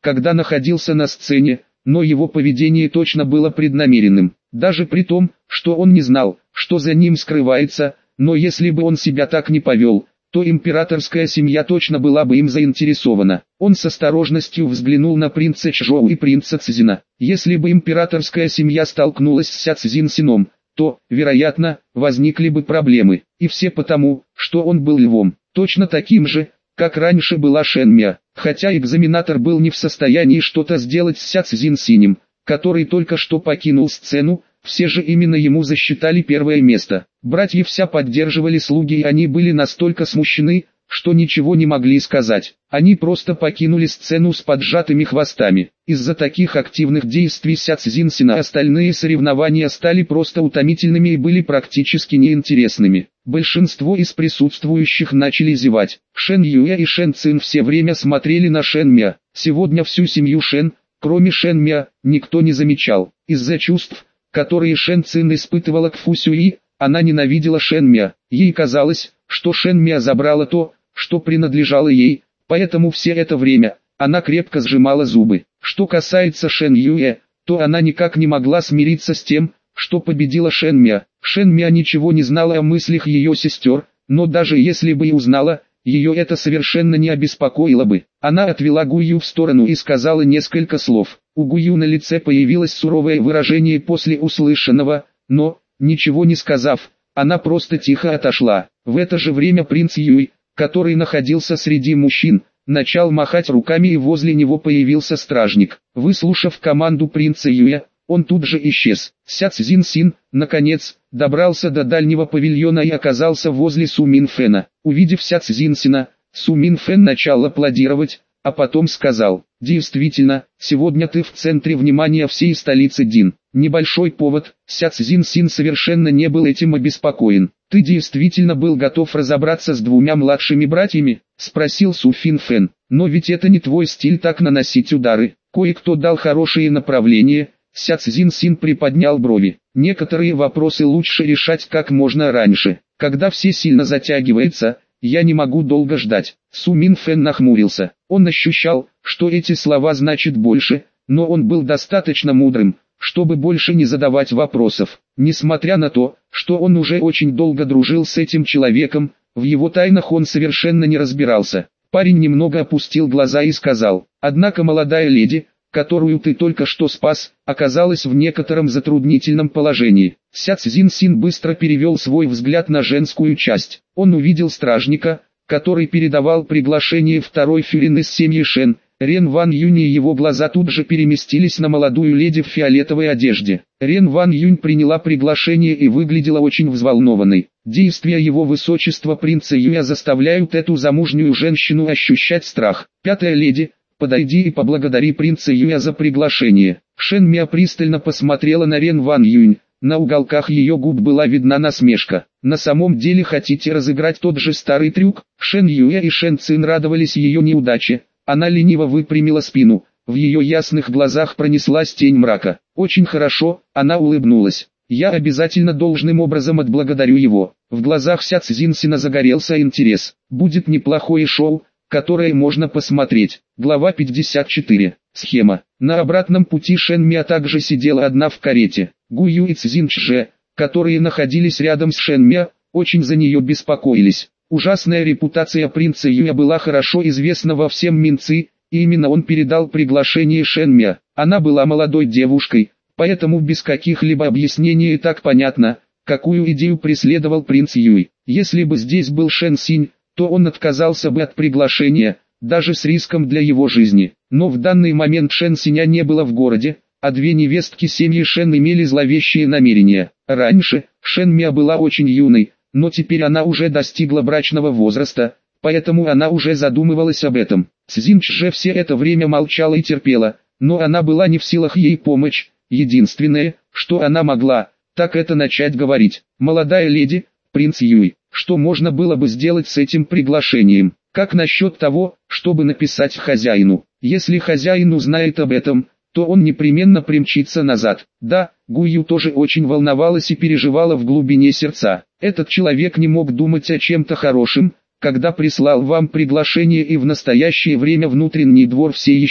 когда находился на сцене, но его поведение точно было преднамеренным. Даже при том, что он не знал, что за ним скрывается, но если бы он себя так не повел, то императорская семья точно была бы им заинтересована. Он с осторожностью взглянул на принца Чжоу и принца Цзина. Если бы императорская семья столкнулась с Ся Цзиньсином, то, вероятно, возникли бы проблемы. И все потому, что он был львом, точно таким же, как раньше была Шэн Мя. Хотя экзаменатор был не в состоянии что-то сделать с Ся Цзиньсинем, который только что покинул сцену, все же именно ему засчитали первое место. Братья вся поддерживали слуги, и они были настолько смущены, что ничего не могли сказать. Они просто покинули сцену с поджатыми хвостами. Из-за таких активных действий Ся Цзиньсина остальные соревнования стали просто утомительными и были практически неинтересными. Большинство из присутствующих начали зевать. Шэн Юэ и Шэн Цин все время смотрели на Шэн Мя. Сегодня всю семью Шэн, кроме Шэн Мя, никто не замечал. Из-за чувств, которые Шэн Цин испытывала к Фу Сюи, она ненавидела Шэн Мя. Ей казалось, что Шэн Мя забрала то, что принадлежало ей, поэтому все это время она крепко сжимала зубы. Что касается Шэн Юэ, то она никак не могла смириться с тем, что победила Шэн Мя. Шэн Мя ничего не знала о мыслях ее сестер, но даже если бы и узнала, ее это совершенно не обеспокоило бы. Она отвела Гую в сторону и сказала несколько слов. У Гую на лице появилось суровое выражение после услышанного, но, ничего не сказав, она просто тихо отошла. В это же время принц Юй, который находился среди мужчин, начал махать руками, и возле него появился стражник. Выслушав команду принца Юя, он тут же исчез. Ся Цзиньсин, наконец, добрался до дальнего павильона и оказался возле Су Минфэна. Увидев Ся Цзиньсина, Су Минфэн начал аплодировать, а потом сказал: «Действительно, сегодня ты в центре внимания всей столицы Дин». Небольшой повод, Ся Цзиньсин совершенно не был этим обеспокоен. «Ты действительно был готов разобраться с двумя младшими братьями?» — спросил Су Финфэн. «Но ведь это не твой стиль так наносить удары. Кое-кто дал хорошие направления». Ся Цзиньсин приподнял брови. «Некоторые вопросы лучше решать как можно раньше. Когда все сильно затягивается, я не могу долго ждать». Су Минфэн нахмурился. Он ощущал, что эти слова значат больше, но он был достаточно мудрым, чтобы больше не задавать вопросов. Несмотря на то, что он уже очень долго дружил с этим человеком, в его тайнах он совершенно не разбирался. Парень немного опустил глаза и сказал: «Однако молодая леди, которую ты только что спас, оказалась в некотором затруднительном положении». Ся Цзиньсин быстро перевел свой взгляд на женскую часть. Он увидел стражника, который передавал приглашение второй фюрин из семьи Шэн, Рен Ван Юнь, и его глаза тут же переместились на молодую леди в фиолетовой одежде. Рен Ван Юнь приняла приглашение и выглядела очень взволнованной. Действия его высочества принца Юя заставляют эту замужнюю женщину ощущать страх. «Пятая леди, подойди и поблагодари принца Юя за приглашение». Шэн Мя пристально посмотрела на Рен Ван Юнь. На уголках ее губ была видна насмешка. «На самом деле хотите разыграть тот же старый трюк?» Шэн Юя и Шэн Цин радовались ее неудаче. Она лениво выпрямила спину. В ее ясных глазах пронеслась тень мрака. «Очень хорошо», — она улыбнулась. «Я обязательно должным образом отблагодарю его». В глазах Ся Цзиньсина загорелся интерес. «Будет неплохое шоу, которое можно посмотреть». Глава пятьдесят четыре. Схема. На обратном пути Шэн Мя также сидела одна в карете. Гую и Цзин Чже, которые находились рядом с Шэн Мя, очень за нее беспокоились. Ужасная репутация принца Юя была хорошо известна во всем Минци, и именно он передал приглашение Шэн Мя. Она была молодой девушкой, поэтому без каких-либо объяснений и так понятно, какую идею преследовал принц Юй. Если бы здесь был Шэн Синь, то он отказался бы от приглашения, даже с риском для его жизни. Но в данный момент Шэн Синя не было в городе, а две невестки семьи Шэн имели зловещие намерения. Раньше, Шэн Мя была очень юной, но теперь она уже достигла брачного возраста, поэтому она уже задумывалась об этом. Цзин Чже все это время молчала и терпела, но она была не в силах ей помочь. Единственное, что она могла, так это начать говорить. «Молодая леди, принц Юй, что можно было бы сделать с этим приглашением? Как насчет того, чтобы написать хозяину? Если хозяин узнает об этом, то он непременно примчится назад». Да, Гую тоже очень волновалась и переживала в глубине сердца. Этот человек не мог думать о чем-то хорошем, когда прислал вам приглашение, и в настоящее время внутренний двор все еще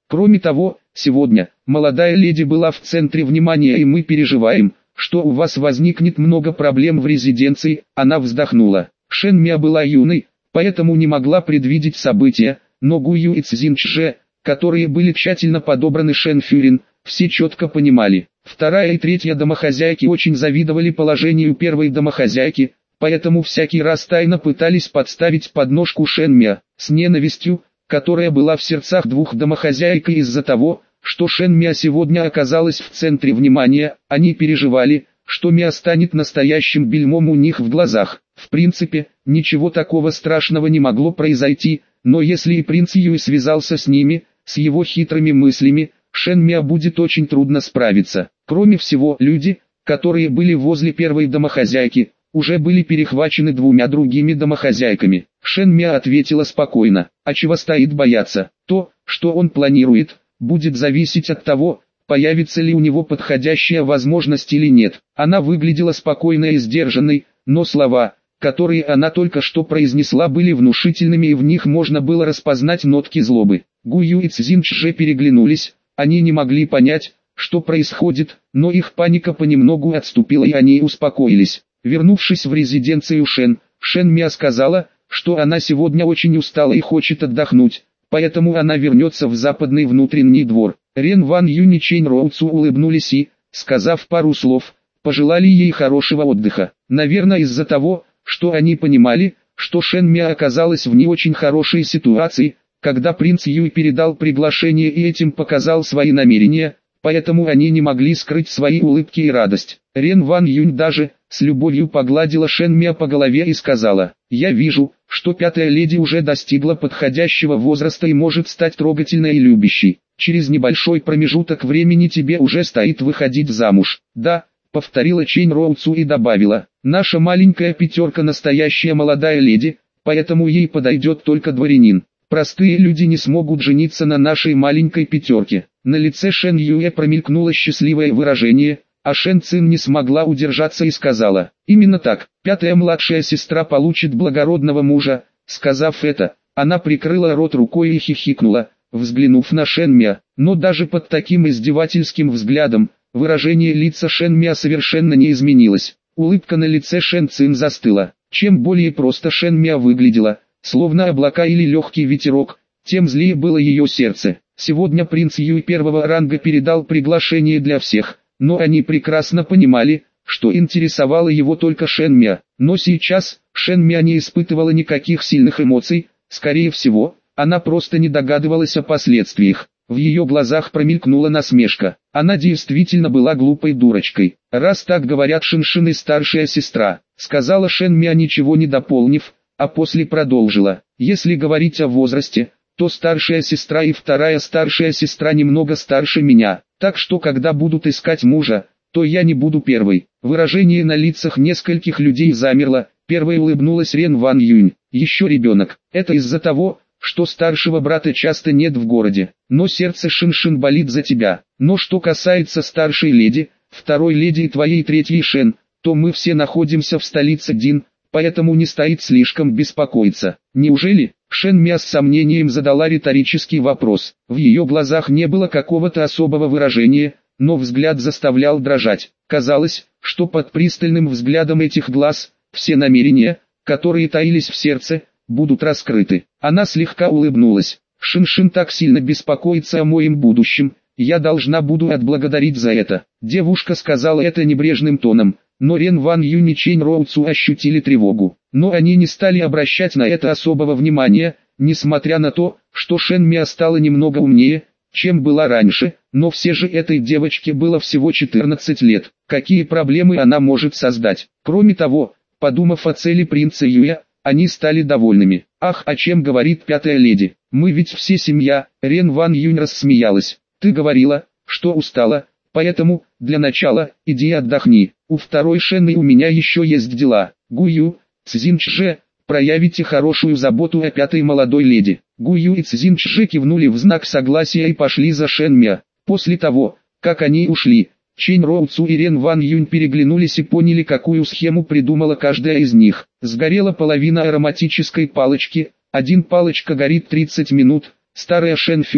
Кроме того, сегодня, молодая леди была в центре внимания, и мы переживаем, что у вас возникнет много проблем в резиденции. Она вздохнула. Шен Мя была юной, поэтому не могла предвидеть события, но Гу Ю и Цзин Чже, которые были тщательно подобраны Шен Фюрин, все четко понимали. Вторая и третья домохозяйки очень завидовали положению первой домохозяйки, поэтому всякий раз тайно пытались подставить подножку Шен Мя, с ненавистью, которая была в сердцах двух домохозяек из-за того, что Шен Мя сегодня оказалась в центре внимания. Они переживали, что Мя станет настоящим бельмом у них в глазах. В принципе, ничего такого страшного не могло произойти, но если и принц Юй связался с ними, с его хитрыми мыслями, Шен Мя будет очень трудно справиться. Кроме всего, люди, которые были возле первой домохозяйки, уже были перехвачены двумя другими домохозяйками. Шен Мя ответила спокойно: а чего стоит бояться? То, что он планирует, будет зависеть от того, появится ли у него подходящая возможность или нет. Она выглядела спокойной и сдержанной, но слова, которые она только что произнесла, были внушительными, и в них можно было распознать нотки злобы. Гу Ю и Цзин Чже переглянулись, они не могли понять, что происходит, но их паника понемногу отступила и они успокоились. Вернувшись в резиденцию Шен, Шен Мя сказала, что она сегодня очень устала и хочет отдохнуть, поэтому она вернется в западный внутренний двор. Рен Ван Юнь и Чэнь Роуцу улыбнулись и, сказав пару слов, пожелали ей хорошего отдыха. Наверное, из-за того, что они понимали, что Шен Мя оказалась в не очень хорошей ситуации, когда принц Юй передал приглашение и этим показал свои намерения, поэтому они не могли скрыть свои улыбки и радость. Рен Ван Юнь даже с любовью погладила Шен Мя по голове и сказала: «Я вижу, что пятая леди уже достигла подходящего возраста и может стать трогательной и любящей. Через небольшой промежуток времени тебе уже стоит выходить замуж». «Да», — повторила Чэнь Роуцу и добавила: «наша маленькая пятерка настоящая молодая леди, поэтому ей подойдет только дворянин. Простые люди не смогут жениться на нашей маленькой пятерке». На лице Шен Юэ промелькнуло счастливое выражение, а Шен Цин не смогла удержаться и сказала: «Именно так, пятая младшая сестра получит благородного мужа». Сказав это, она прикрыла рот рукой и хихикнула, взглянув на Шен Мя. Но даже под таким издевательским взглядом, выражение лица Шен Мя совершенно не изменилось. Улыбка на лице Шен Цин застыла. Чем более просто Шен Мя выглядела, словно облака или легкий ветерок, тем злее было ее сердце. Сегодня принц Юй первого ранга передал приглашение для всех, но они прекрасно понимали, что интересовало его только Шен Мя. Но сейчас Шен Мя не испытывала никаких сильных эмоций, скорее всего, она просто не догадывалась о последствиях. В ее глазах промелькнула насмешка. Она действительно была глупой дурочкой. «Раз так говорят Шиншин и старшая сестра», — сказала Шен Мя, ничего не дополнив, а после продолжила: «если говорить о возрасте, то старшая сестра и вторая старшая сестра немного старше меня, так что когда будут искать мужа, то я не буду первой». Выражение на лицах нескольких людей замерло. Первой улыбнулась Рен Ван Юнь. «Еще ребенок. Это из-за того, что старшего брата часто нет в городе, но сердце Шиншин болит за тебя. Но что касается старшей леди, второй леди и твоей третьей Шен, то мы все находимся в столице Дин, поэтому не стоит слишком беспокоиться». «Неужели?» Шен Мя с сомнением задала риторический вопрос. В ее глазах не было какого-то особого выражения, но взгляд заставлял дрожать. Казалось, что под пристальным взглядом этих глаз, все намерения, которые таились в сердце, будут раскрыты. Она слегка улыбнулась. «Шиншин так сильно беспокоится о моем будущем, я должна буду отблагодарить за это». Девушка сказала это небрежным тоном, но Рен Ван Юнь и Чэнь Роуцу ощутили тревогу. Но они не стали обращать на это особого внимания, несмотря на то, что Шен Мя стала немного умнее, чем была раньше, но все же этой девочке было всего четырнадцать лет. Какие проблемы она может создать? Кроме того, подумав о цели принца Юя, они стали довольными. «Ах, о чем говорит пятая леди? Мы ведь все семья». Рен Ван Юнь рассмеялась. «Ты говорила, что устала, поэтому, для начала, иди отдохни. У второй Шены у меня еще есть дела. Гу Ю, Цзин Чже, проявите хорошую заботу о пятой молодой леди». Гу Ю и Цзин Чже кивнули в знак согласия и пошли за Шен Мя. После того, как они ушли, Чэнь Роуцу и Рен Ван Юнь переглянулись и поняли, какую схему придумала каждая из них. Сгорела половина ароматической палочки, один палочка горит тридцать минут, старая Шен Фюрин,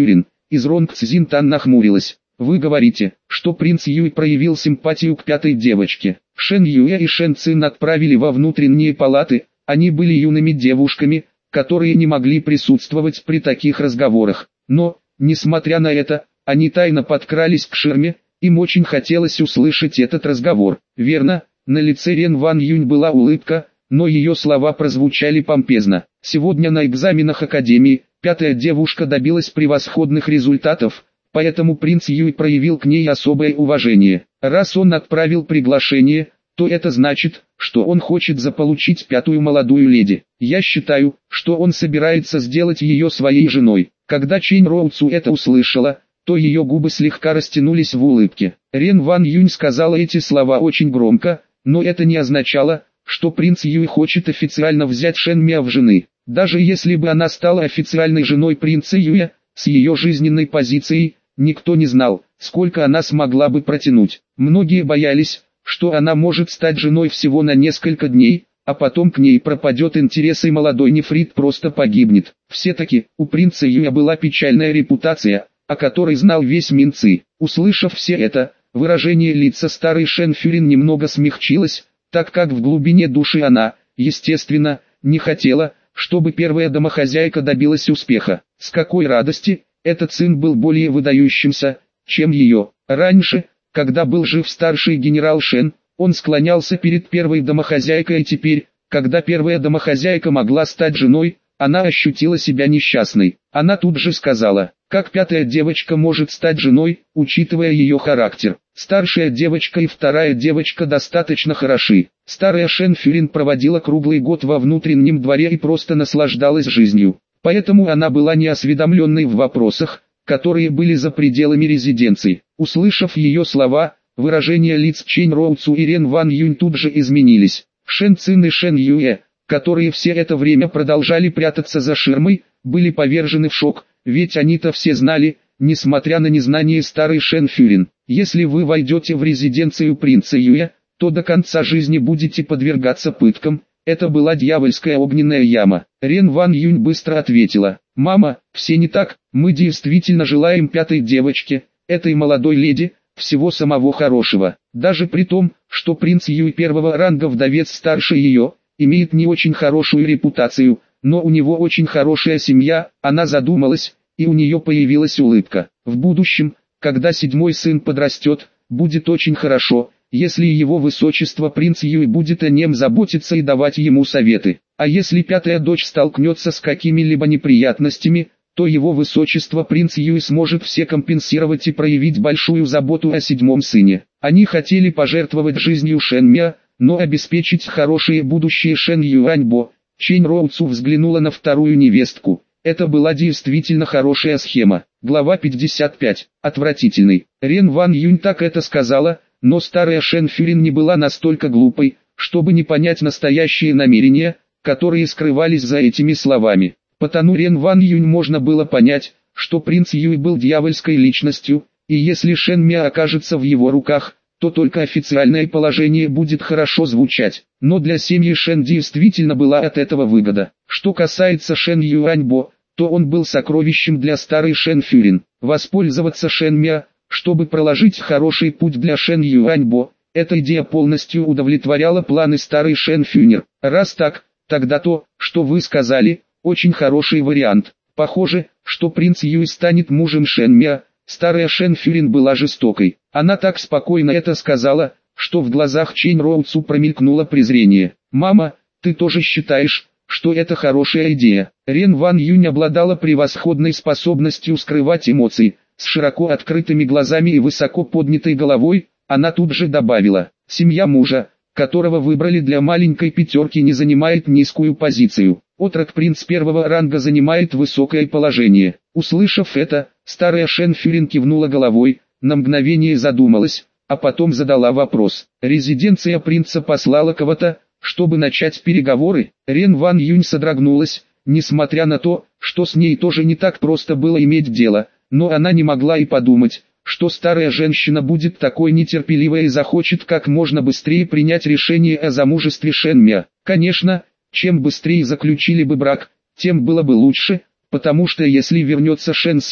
Из Ронг Цзинтан нахмурилась. Вы говорите, что принц Юй проявил симпатию к пятой девочке. Шэн Юэ и Шэн Цин отправили во внутренние палаты, они были юными девушками, которые не могли присутствовать при таких разговорах. Но, несмотря на это, они тайно подкрались к ширме, им очень хотелось услышать этот разговор. Верно, на лице Рен Ван Юнь была улыбка, но ее слова прозвучали помпезно. Сегодня на экзаменах Академии, пятая девушка добилась превосходных результатов, поэтому принц Юй проявил к ней особое уважение. Раз он отправил приглашение, то это значит, что он хочет заполучить пятую молодую леди. Я считаю, что он собирается сделать ее своей женой. Когда Чэнь Роуцу это услышала, то ее губы слегка растянулись в улыбке. Рен Ван Юнь сказала эти слова очень громко, но это не означало, что принц Юй хочет официально взять Шэн Миа в жены. Даже если бы она стала официальной женой принца Юя, с ее жизненной позицией, никто не знал, сколько она смогла бы протянуть. Многие боялись, что она может стать женой всего на несколько дней, а потом к ней пропадет интерес и молодой нефрит просто погибнет. Все-таки, у принца Юя была печальная репутация, о которой знал весь Минцы. Услышав все это, выражение лица старой Шэн Фюрин немного смягчилось, так как в глубине души она, естественно, не хотела, чтобы первая домохозяйка добилась успеха. С какой радости, этот сын был более выдающимся, чем ее. Раньше, когда был жив старший генерал Шэн, он склонялся перед первой домохозяйкой, и теперь, когда первая домохозяйка могла стать женой, она ощутила себя несчастной. Она тут же сказала, как пятая девочка может стать женой, учитывая ее характер. Старшая девочка и вторая девочка достаточно хороши. Старая Шэн Фюрин проводила круглый год во внутреннем дворе и просто наслаждалась жизнью. Поэтому она была неосведомленной в вопросах, которые были за пределами резиденции. Услышав ее слова, выражения лиц Чэнь Роуцу и Рен Ван Юнь тут же изменились. Шэн Цин и Шэн Юэ, которые все это время продолжали прятаться за ширмой, были повержены в шок, ведь они-то все знали, несмотря на незнание старой Шэн Фюрин. Если вы войдете в резиденцию принца Юэ, то до конца жизни будете подвергаться пыткам. Это была дьявольская огненная яма. Рен Ван Юнь быстро ответила, «Мама, все не так, мы действительно желаем пятой девочке, этой молодой леди, всего самого хорошего. Даже при том, что принц Юй первого ранга вдовец старше ее, имеет не очень хорошую репутацию, но у него очень хорошая семья». Она задумалась, и у нее появилась улыбка. В будущем, когда седьмой сын подрастет, будет очень хорошо, если его высочество принц Юй будет о нем заботиться и давать ему советы. А если пятая дочь столкнется с какими-либо неприятностями, то его высочество принц Юй сможет все компенсировать и проявить большую заботу о седьмом сыне. Они хотели пожертвовать жизнью Шэн Миа, но обеспечить хорошее будущее Шэн Юаньбо. Чэнь Роуцу взглянула на вторую невестку. Это была действительно хорошая схема. Глава пятьдесят пять. Отвратительный. Рен Ван Юнь так это сказала, но старая Шэн Фюрин не была настолько глупой, чтобы не понять настоящие намерения, которые скрывались за этими словами. Потому Рен Ван Юнь можно было понять, что принц Юй был дьявольской личностью, и если Шэн Миа окажется в его руках, то только официальное положение будет хорошо звучать. Но для семьи Шэн действительно была от этого выгода. Что касается Шэн Юаньбо, то он был сокровищем для старой Шэн Фюрин. Воспользоваться Шэн Миа, чтобы проложить хороший путь для Шэн Юаньбо, эта идея полностью удовлетворяла планы старой Шэн Фюнер. Раз так, тогда то, что вы сказали, очень хороший вариант. Похоже, что принц Юй станет мужем Шэн Миа. Старая Шэн Фюрин была жестокой. Она так спокойно это сказала, что в глазах Чэнь Роуцу промелькнуло презрение. «Мама, ты тоже считаешь, что это хорошая идея?» Рен Ван Юнь обладала превосходной способностью скрывать эмоции. С широко открытыми глазами и высоко поднятой головой, она тут же добавила, «Семья мужа, которого выбрали для маленькой пятерки, не занимает низкую позицию. Отрок-принц первого ранга занимает высокое положение». Услышав это, старая Шэн Фюрин кивнула головой, на мгновение задумалась, а потом задала вопрос. «Резиденция принца послала кого-то, чтобы начать переговоры?» Рен Ван Юнь содрогнулась, несмотря на то, что с ней тоже не так просто было иметь дело, но она не могла и подумать, что старая женщина будет такой нетерпеливой и захочет как можно быстрее принять решение о замужестве Шэн Миа. Конечно, чем быстрее заключили бы брак, тем было бы лучше, потому что если вернется Шэн Синь,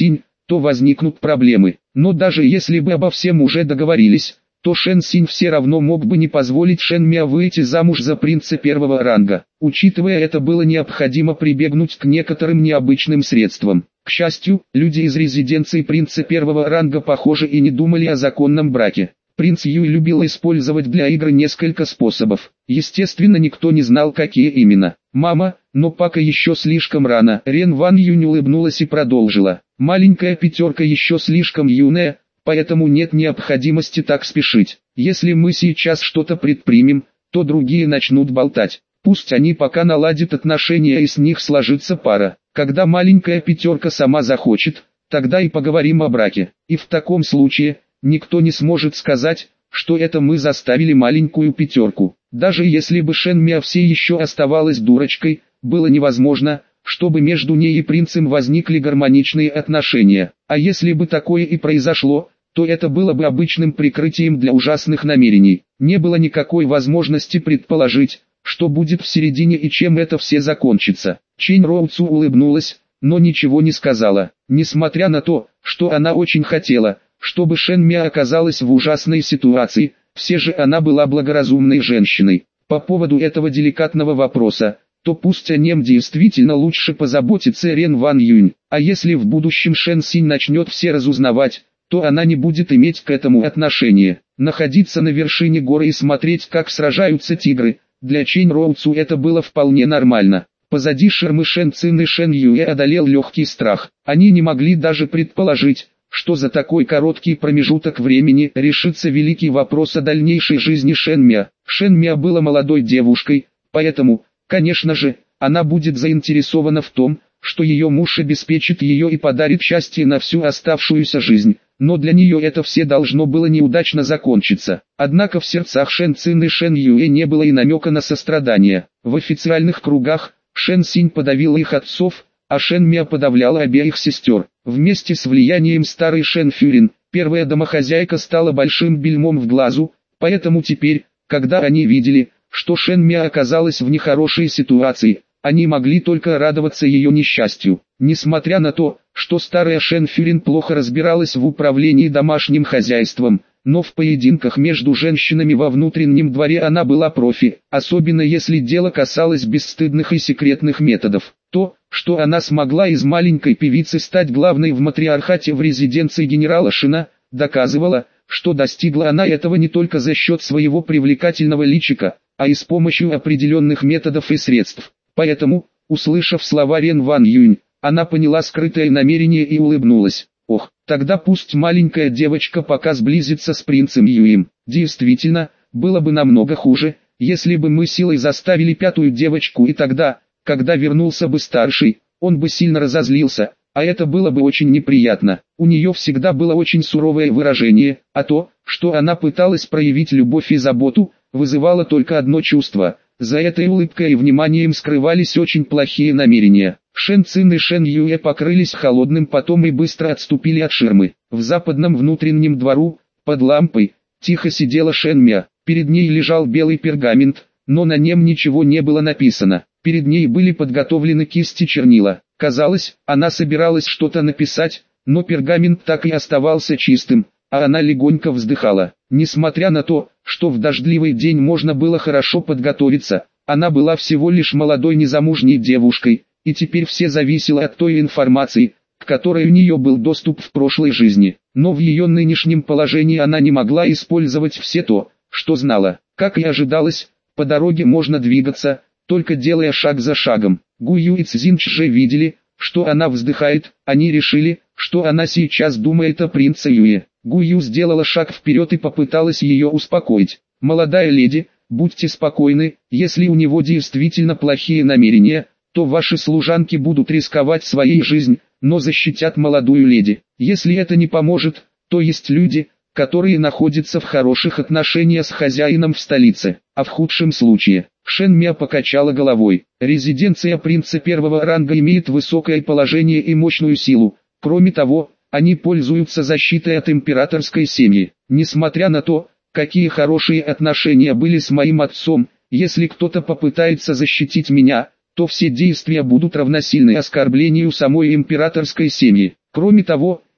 то возникнут проблемы. Но даже если бы обо всем уже договорились, то Шэн Синь все равно мог бы не позволить Шэн Миа выйти замуж за принца первого ранга. Учитывая это, было необходимо прибегнуть к некоторым необычным средствам. К счастью, люди из резиденции принца первого ранга, похоже, и не думали о законном браке. Принц Юй любил использовать для игры несколько способов. Естественно, никто не знал, какие именно. «Мама, но пока еще слишком рано». Рен Ван Юнь улыбнулась и продолжила. «Маленькая пятерка еще слишком юная, поэтому нет необходимости так спешить. Если мы сейчас что-то предпримем, то другие начнут болтать. Пусть они пока наладят отношения и с них сложится пара. Когда маленькая пятерка сама захочет, тогда и поговорим о браке. И в таком случае, никто не сможет сказать, что это мы заставили маленькую пятерку. Даже если бы Шэн Миа все еще оставалась дурочкой, было невозможно, чтобы между ней и принцем возникли гармоничные отношения. А если бы такое и произошло, то это было бы обычным прикрытием для ужасных намерений. Не было никакой возможности предположить, что будет в середине и чем это все закончится. Чэнь Роуцу улыбнулась, но ничего не сказала. Несмотря на то, что она очень хотела, чтобы Шэн Миа оказалась в ужасной ситуации, все же она была благоразумной женщиной. По поводу этого деликатного вопроса, то пусть о нем действительно лучше позаботится Рен Ван Юнь. А если в будущем Шэн Синь начнет все разузнавать, то она не будет иметь к этому отношения. Находиться на вершине горы и смотреть, как сражаются тигры, для Чэнь Роуцу это было вполне нормально. Позади Шермы Шэн Цин и Шэн Юэ одолел легкий страх. Они не могли даже предположить, что за такой короткий промежуток времени решится великий вопрос о дальнейшей жизни Шэн Миа. Шэн Миа была молодой девушкой, поэтому, конечно же, она будет заинтересована в том, что ее муж обеспечит ее и подарит счастье на всю оставшуюся жизнь. Но для нее это все должно было неудачно закончиться. Однако в сердцах Шэн Цин и Шэн Юэ не было и намека на сострадание. В официальных кругах Шэн Синь подавила их отцов, а Шэн Миа подавляла обеих сестер. Вместе с влиянием старой Шэн Фюрин, первая домохозяйка стала большим бельмом в глазу, поэтому теперь, когда они видели, что Шэн Миа оказалась в нехорошей ситуации, они могли только радоваться ее несчастью. Несмотря на то, что старая Шэн Фюрин плохо разбиралась в управлении домашним хозяйством, но в поединках между женщинами во внутреннем дворе она была профи, особенно если дело касалось бесстыдных и секретных методов. То, что она смогла из маленькой певицы стать главной в матриархате в резиденции генерала Шина, доказывало, что достигла она этого не только за счет своего привлекательного личика, а и с помощью определенных методов и средств. Поэтому, услышав слова Рен Ван Юнь, она поняла скрытое намерение и улыбнулась. Ох, тогда пусть маленькая девочка пока сблизится с принцем Юем. Действительно, было бы намного хуже, если бы мы силой заставили пятую девочку, и тогда, когда вернулся бы старший, он бы сильно разозлился, а это было бы очень неприятно. У нее всегда было очень суровое выражение, а то, что она пыталась проявить любовь и заботу, вызывало только одно чувство. За этой улыбкой и вниманием скрывались очень плохие намерения. Шэн Цин и Шэн Юэ покрылись холодным потом и быстро отступили от ширмы. В западном внутреннем двору, под лампой, тихо сидела Шэн Миа. Перед ней лежал белый пергамент, но на нем ничего не было написано. Перед ней были подготовлены кисти чернила. Казалось, она собиралась что-то написать, но пергамент так и оставался чистым, а она легонько вздыхала. Несмотря на то, что в дождливый день можно было хорошо подготовиться, она была всего лишь молодой незамужней девушкой, и теперь все зависело от той информации, к которой у нее был доступ в прошлой жизни. Но в ее нынешнем положении она не могла использовать все то, что знала. Как и ожидалось, по дороге можно двигаться, только делая шаг за шагом. Гу Ю и Цзинч же видели, что она вздыхает, они решили, что она сейчас думает о принце Юе. Гу Ю сделала шаг вперед и попыталась ее успокоить. «Молодая леди, будьте спокойны, если у него действительно плохие намерения, то ваши служанки будут рисковать своей жизнью, но защитят молодую леди. Если это не поможет, то есть люди, которые находятся в хороших отношениях с хозяином в столице, а в худшем случае». Шэн Миа покачала головой. Резиденция принца первого ранга имеет высокое положение и мощную силу. Кроме того, они пользуются защитой от императорской семьи. Несмотря на то, какие хорошие отношения были с моим отцом, если кто-то попытается защитить меня, то все действия будут равносильны оскорблению самой императорской семьи. Кроме того,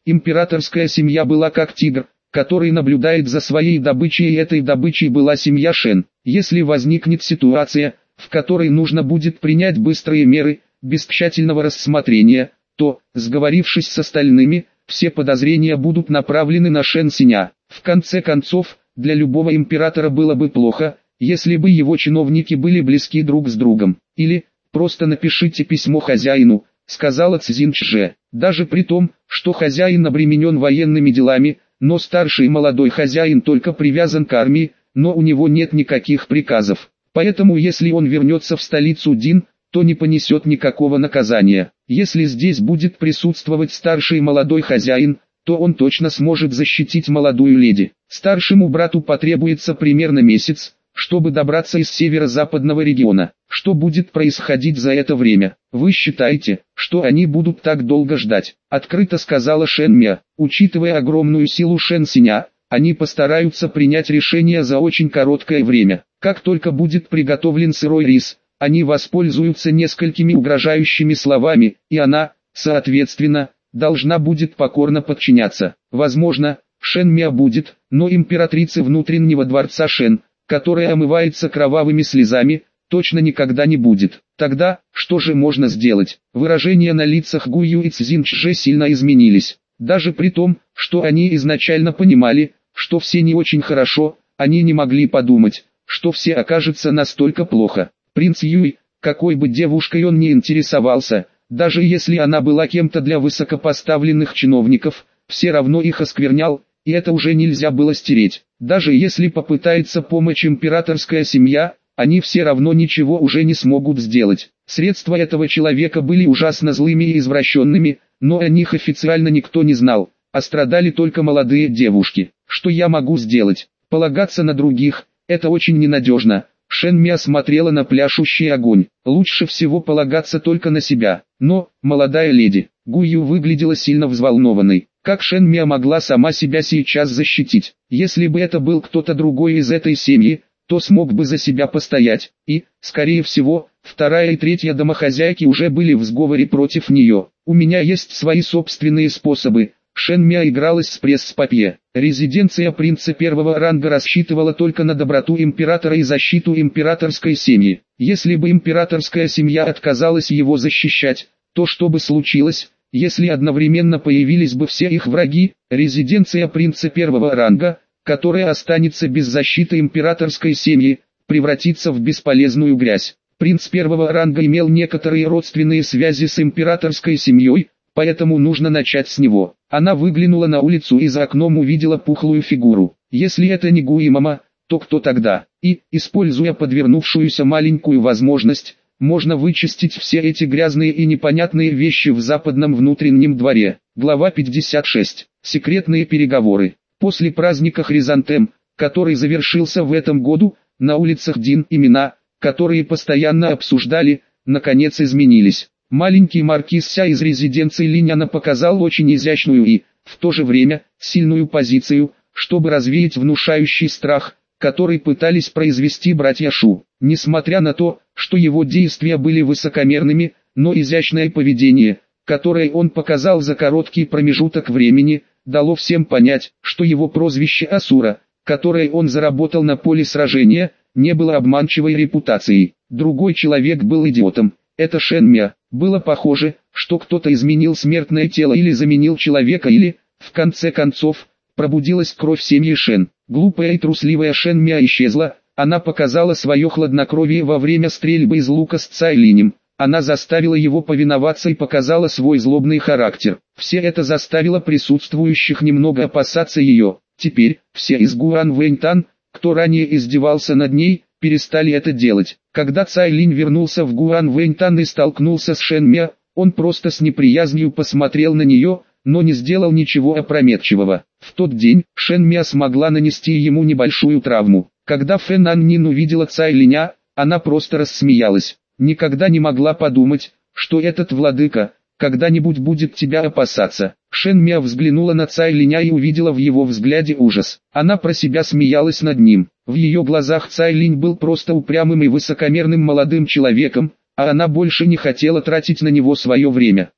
Императорская семья была как тигр, который наблюдает за своей добычей, и этой добычей была семья Шен. Если возникнет ситуация, в которой нужно будет принять быстрые меры, без тщательного рассмотрения, то, сговорившись с остальными, все подозрения будут направлены на Шен Синя. В конце концов, для любого императора было бы плохо, если бы его чиновники были близки друг с другом. Или, просто напишите письмо хозяину, сказала Цзин Чже. Даже при том, что хозяин обременен военными делами, но старший молодой хозяин только привязан к армии, но у него нет никаких приказов. Поэтому если он вернется в столицу Дин, то не понесет никакого наказания. Если здесь будет присутствовать старший молодой хозяин, то он точно сможет защитить молодую леди. Старшему брату потребуется примерно месяц, чтобы добраться из северо-западного региона. Что будет происходить за это время? Вы считаете, что они будут так долго ждать? Открыто сказала Шен Мя. Учитывая огромную силу Шен Синя, они постараются принять решение за очень короткое время. Как только будет приготовлен сырой рис, они воспользуются несколькими угрожающими словами, и она, соответственно, должна будет покорно подчиняться. Возможно, Шен Мя будет, но императрицы внутреннего дворца Шен, которая омывается кровавыми слезами, точно никогда не будет. Тогда, что же можно сделать? Выражения на лицах Гую и Цзин Чже сильно изменились. Даже при том, что они изначально понимали, что все не очень хорошо, они не могли подумать, что все окажется настолько плохо. Принц Юй, какой бы девушкой он ни интересовался, даже если она была кем-то для высокопоставленных чиновников, все равно их осквернял, и это уже нельзя было стереть. Даже если попытается помочь императорская семья, они все равно ничего уже не смогут сделать. Средства этого человека были ужасно злыми и извращенными, но о них официально никто не знал, а страдали только молодые девушки. Что я могу сделать? Полагаться на других – это очень ненадежно. Шен Мя смотрела на пляшущий огонь. Лучше всего полагаться только на себя. Но, молодая леди, Гую выглядела сильно взволнованной. Как Шен Мя могла сама себя сейчас защитить? Если бы это был кто-то другой из этой семьи, то смог бы за себя постоять. И, скорее всего, вторая и третья домохозяйки уже были в сговоре против нее. У меня есть свои собственные способы. Шен Мя игралась с пресс-папье. Резиденция принца первого ранга рассчитывала только на доброту императора и защиту императорской семьи. Если бы императорская семья отказалась его защищать, то что бы случилось, если одновременно появились бы все их враги? Резиденция принца первого ранга, которая останется без защиты императорской семьи, превратится в бесполезную грязь. Принц первого ранга имел некоторые родственные связи с императорской семьей, поэтому нужно начать с него. Она выглянула на улицу и за окном увидела пухлую фигуру. Если это не Гуимама, то кто тогда? И, используя подвернувшуюся маленькую возможность, можно вычистить все эти грязные и непонятные вещи в западном внутреннем дворе. Глава пятьдесят шесть. Секретные переговоры. После праздника Хризантем, который завершился в этом году, на улицах Дин имена, которые постоянно обсуждали, наконец изменились. Маленький маркиз Ся из резиденции Линяна показал очень изящную и, в то же время, сильную позицию, чтобы развеять внушающий страх, который пытались произвести братья Шу. Несмотря на то, что его действия были высокомерными, но изящное поведение, которое он показал за короткий промежуток времени, дало всем понять, что его прозвище Асура, которое он заработал на поле сражения, не было обманчивой репутацией. Другой человек был идиотом. Это Шен Мя. Было похоже, что кто-то изменил смертное тело или заменил человека или, в конце концов, пробудилась кровь семьи Шен. Глупая и трусливая Шен Мя исчезла, она показала свое хладнокровие во время стрельбы из лука с Цайлинем. Она заставила его повиноваться и показала свой злобный характер. Все это заставило присутствующих немного опасаться ее. Теперь, все из Гуан Вэньтан, кто ранее издевался над ней, перестали это делать. Когда Цайлинь вернулся в Гуан Вэньтан и столкнулся с Шен Мя, он просто с неприязнью посмотрел на нее, но не сделал ничего опрометчивого. В тот день, Шен Мя смогла нанести ему небольшую травму. Когда Фэн Ан Нин увидела Цайлиня, она просто рассмеялась. Никогда не могла подумать, что этот владыка когда-нибудь будет тебя опасаться. Шен Мя взглянула на Цайлиня и увидела в его взгляде ужас. Она про себя смеялась над ним. В ее глазах Цайлинь был просто упрямым и высокомерным молодым человеком, а она больше не хотела тратить на него свое время.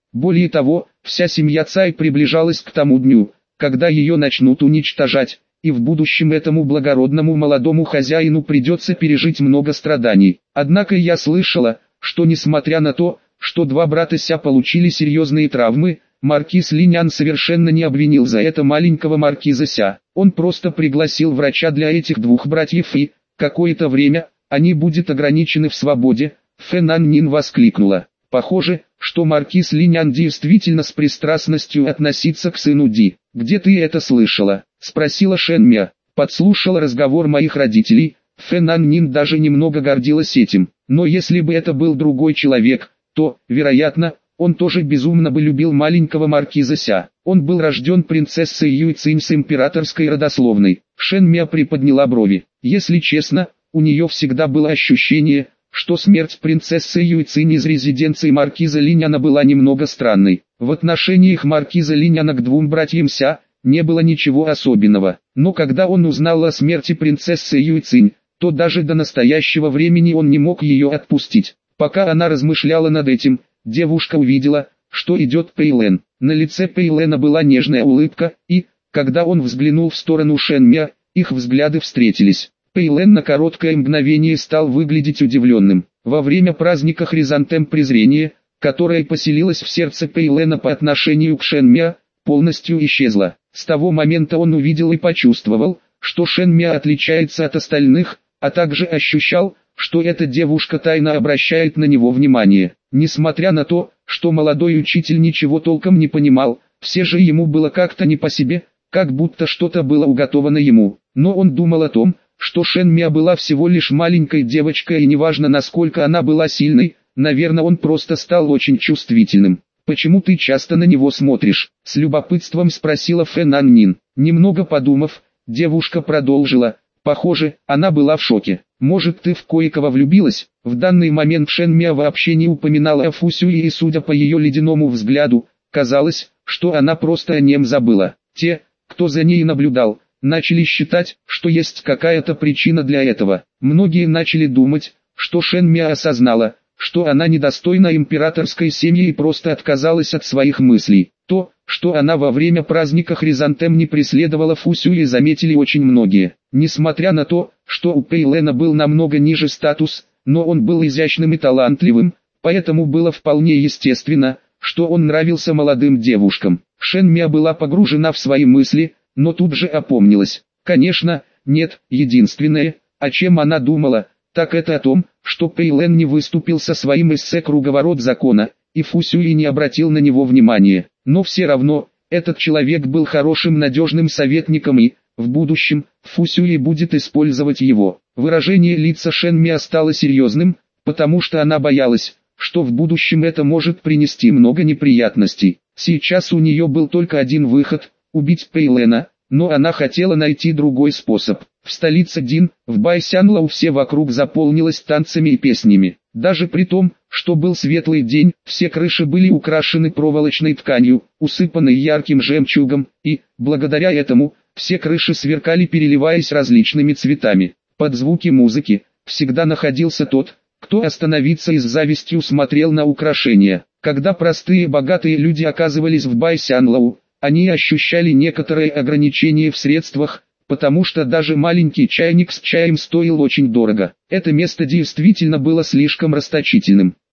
Более того, вся семья Цай приближалась к тому дню, когда ее начнут уничтожать, и в будущем этому благородному молодому хозяину придется пережить много страданий. Однако я слышала, что несмотря на то, что два брата Ся получили серьезные травмы, маркиз Линян совершенно не обвинил за это маленького маркиза Ся. Он просто пригласил врача для этих двух братьев и, какое-то время, они будут ограничены в свободе. Фэнан Нин воскликнула. Похоже, что маркиз Линян действительно с пристрастностью относится к сыну Ди. «Где ты это слышала?» – спросила Шэн Мя. Подслушала разговор моих родителей. Фэнан Нин даже немного гордилась этим. Но если бы это был другой человек, то, вероятно, он тоже безумно бы любил маленького маркиза Ся. Он был рожден принцессой Юйцинь с императорской родословной. Шэн Мя приподняла брови. Если честно, у нее всегда было ощущение, что смерть принцессы Юйцинь из резиденции маркиза Линяна была немного странной. В отношениях маркиза Линяна к двум братьям Ся не было ничего особенного. Но когда он узнал о смерти принцессы Юйцинь, то даже до настоящего времени он не мог ее отпустить. Пока она размышляла над этим, девушка увидела, что идет Пэйлэн. На лице Пэйлэна была нежная улыбка, и, когда он взглянул в сторону Шэн Мя, их взгляды встретились. Пэйлэн на короткое мгновение стал выглядеть удивленным. Во время праздника хризантем презрения, которое поселилось в сердце Пэйлэна по отношению к Шэн Мя, полностью исчезло. С того момента он увидел и почувствовал, что Шэн Мя отличается от остальных, а также ощущал, что эта девушка тайно обращает на него внимание. Несмотря на то, что молодой учитель ничего толком не понимал, все же ему было как-то не по себе, как будто что-то было уготовано ему. Но он думал о том, что Шэн Мя была всего лишь маленькой девочкой и неважно насколько она была сильной, наверное он просто стал очень чувствительным. «Почему ты часто на него смотришь?» – с любопытством спросила Фэнан Нин. Немного подумав, девушка продолжила. Похоже, она была в шоке. «Может, ты в кое-кого влюбилась?» В данный момент Шэн Мя вообще не упоминала о Фу Сюи, и судя по ее ледяному взгляду, казалось, что она просто о нем забыла. Те, кто за ней наблюдал, начали считать, что есть какая-то причина для этого. Многие начали думать, что Шэн Мя осознала, что она недостойна императорской семьи и просто отказалась от своих мыслей. То, что она во время праздника хризантем не преследовала Фу Сюи, заметили очень многие. Несмотря на то, что у Пэйлэна был намного ниже статус, но он был изящным и талантливым, поэтому было вполне естественно, что он нравился молодым девушкам. Шэн Мя была погружена в свои мысли, но тут же опомнилась. Конечно, нет, единственное, о чем она думала, так это о том, что Пэйлэн не выступил со своим эссе «Круговорот закона», и Фу Сюи не обратил на него внимания. Но все равно, этот человек был хорошим надежным советником и, в будущем, Фу Сюи будет использовать его. Выражение лица Шэн Мя стало серьезным, потому что она боялась, что в будущем это может принести много неприятностей. Сейчас у нее был только один выход – убить Пэйлэна, но она хотела найти другой способ. В столице Дин, в Байсянлау, все вокруг заполнилось танцами и песнями. Даже при том, что был светлый день, все крыши были украшены проволочной тканью, усыпанной ярким жемчугом, и, благодаря этому, все крыши сверкали, переливаясь различными цветами. Под звуки музыки всегда находился тот, кто остановиться и с завистью смотрел на украшения. Когда простые богатые люди оказывались в Байсянлау, они ощущали некоторые ограничения в средствах, потому что даже маленький чайник с чаем стоил очень дорого. Это место действительно было слишком расточительным.